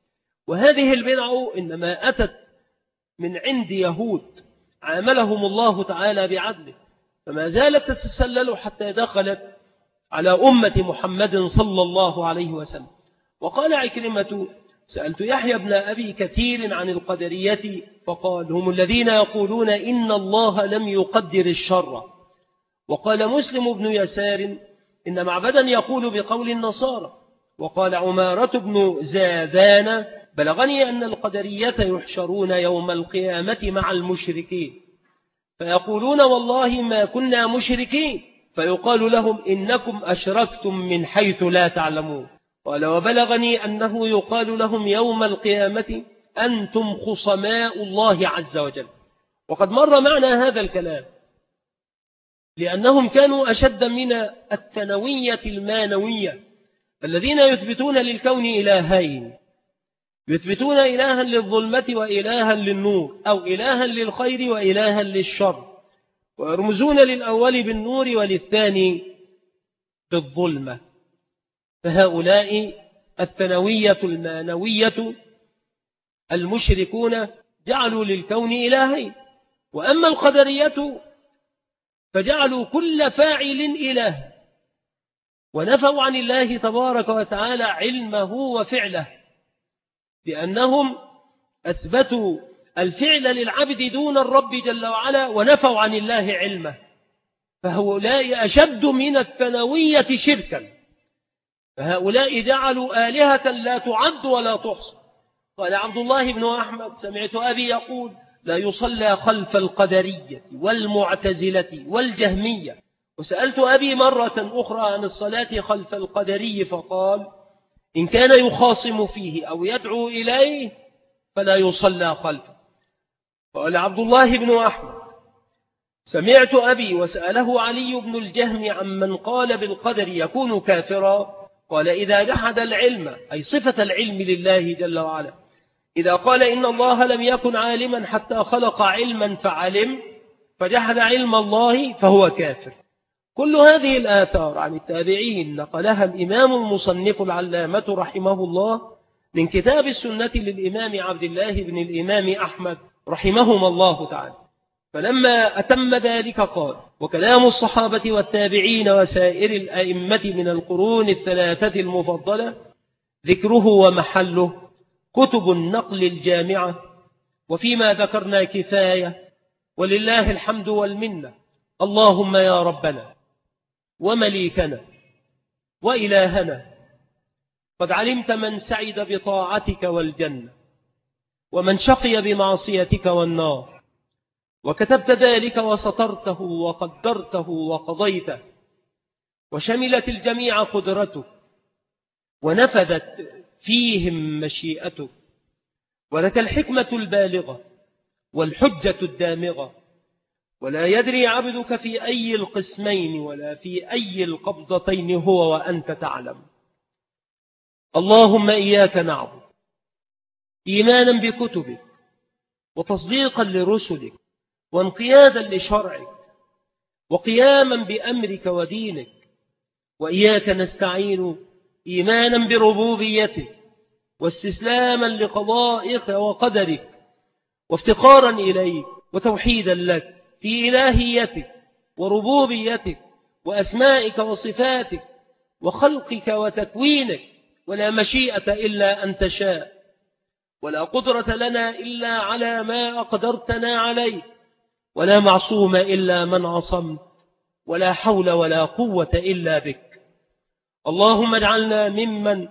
وهذه البدع إنما أتت من عند يهود عاملهم الله تعالى بعدله، فما زالت تتسلل حتى دخلت على أمة محمد صلى الله عليه وسلم. وقال عكرمة: سألت يحيى بن أبي كثير عن القدرية فقال: هم الذين يقولون إن الله لم يقدر الشر. وقال مسلم بن يسار: إن معبدا يقول بقول النصارى. وقال عمارة بن زادان: بلغني أن القدرية يحشرون يوم القيامة مع المشركين فيقولون والله ما كنا مشركين، فيقال لهم إنكم أشركتم من حيث لا تعلمون. قال: وبلغني أنه يقال لهم يوم القيامة أنتم خصماء الله عز وجل. وقد مر معنا هذا الكلام، لأنهم كانوا أشد من الثانوية المانوية الذين يثبتون للكون إلهين، يثبتون إلها للظلمة وإلها للنور، أو إلها للخير وإلها للشر، ويرمزون للأول بالنور وللثاني بالظلمة. فهؤلاء الثانوية المانوية المشركون جعلوا للكون إلهين. وأما القدرية فجعلوا كل فاعل إله، ونفوا عن الله تبارك وتعالى علمه وفعله، لأنهم أثبتوا الفعل للعبد دون الرب جل وعلا ونفوا عن الله علمه. فهؤلاء أشد من الثانوية شركا، فهؤلاء جعلوا آلهة لا تعد ولا تحصى. قال عبد الله بن أحمد: سمعت أبي يقول: لا يصلى خلف القدرية والمعتزلة والجهمية. وسألت أبي مرة أخرى عن الصلاة خلف القدري فقال: إن كان يخاصم فيه أو يدعو إليه فلا يصلى خلفه. قال عبد الله بن أحمد: سمعت أبي وسأله علي بن الجهم عمن قال بالقدر يكون كافرا. قال: إذا جحد العلم، أي صفة العلم لله جل وعلا، إذا قال إن الله لم يكن عالما حتى خلق علما فعلم، فجحد علم الله فهو كافر. كل هذه الآثار عن التابعين نقلها الإمام المصنف العلامة رحمه الله من كتاب السنة للإمام عبد الله بن الإمام أحمد رحمهما الله تعالى. فلما أتم ذلك قال: وكلام الصحابة والتابعين وسائر الأئمة من القرون الثلاثة المفضلة ذكره ومحله كتب النقل الجامعة، وفيما ذكرنا كفاية، ولله الحمد والمنة. اللهم يا ربنا ومليكنا وإلهنا، قد علمت من سعد بطاعتك والجنة، ومن شقي بمعصيتك والنار، وكتبت ذلك وسطرته وقدرته وقضيته، وشملت الجميع قدرته، ونفذت فيهم مشيئته، ولك الحكمة البالغة والحجة الدامغة، ولا يدري عبدك في أي القسمين ولا في أي القبضتين هو وأنت تعلم. اللهم إياك نعبد إيمانا بكتبك وتصديقا لرسلك وانقيادا لشرعك وقياما بأمرك ودينك، وإياك نستعين إيمانا بربوبيتك واستسلاما لقضائك وقدرك وافتقارا إليك وتوحيدا لك في إلهيتك وربوبيتك وأسمائك وصفاتك وخلقك وتكوينك، ولا مشيئة إلا أن تشاء، ولا قدرة لنا إلا على ما أقدرتنا عليه، ولا معصوم إلا من عصمت، ولا حول ولا قوة إلا بك. اللهم اجعلنا ممن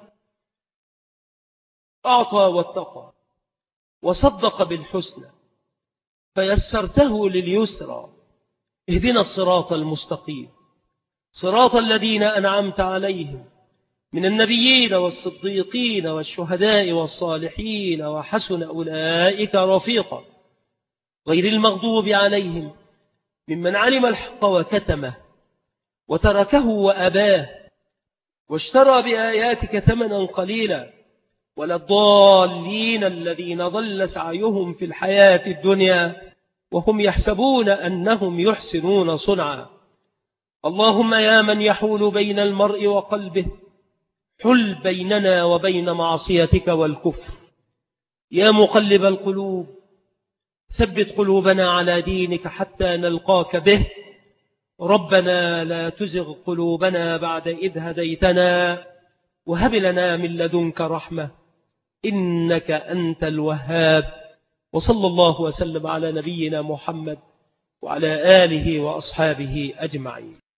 أعطى واتقى وصدق بالحسنى فيسرته لليسرى. اهدنا الصراط المستقيم، صراط الذين أنعمت عليهم من النبيين والصديقين والشهداء والصالحين وحسن أولئك رفيقا، غير المغضوب عليهم ممن علم الحق وكتمه وتركه وأباه واشترى بآياتك ثمنا قليلا، ولا الضالين الذين ضل سعيهم في الحياة الدنيا وهم يحسبون أنهم يحسنون صنعا. اللهم يا من يحول بين المرء وقلبه، حل بيننا وبين معصيتك والكفر، يا مقلب القلوب ثبت قلوبنا على دينك حتى نلقاك به. ربنا لا تزغ قلوبنا بعد إذ هديتنا وهب لنا من لدنك رحمة إنك أنت الوهاب. وصلى الله وسلم على نبينا محمد وعلى آله وأصحابه أجمعين.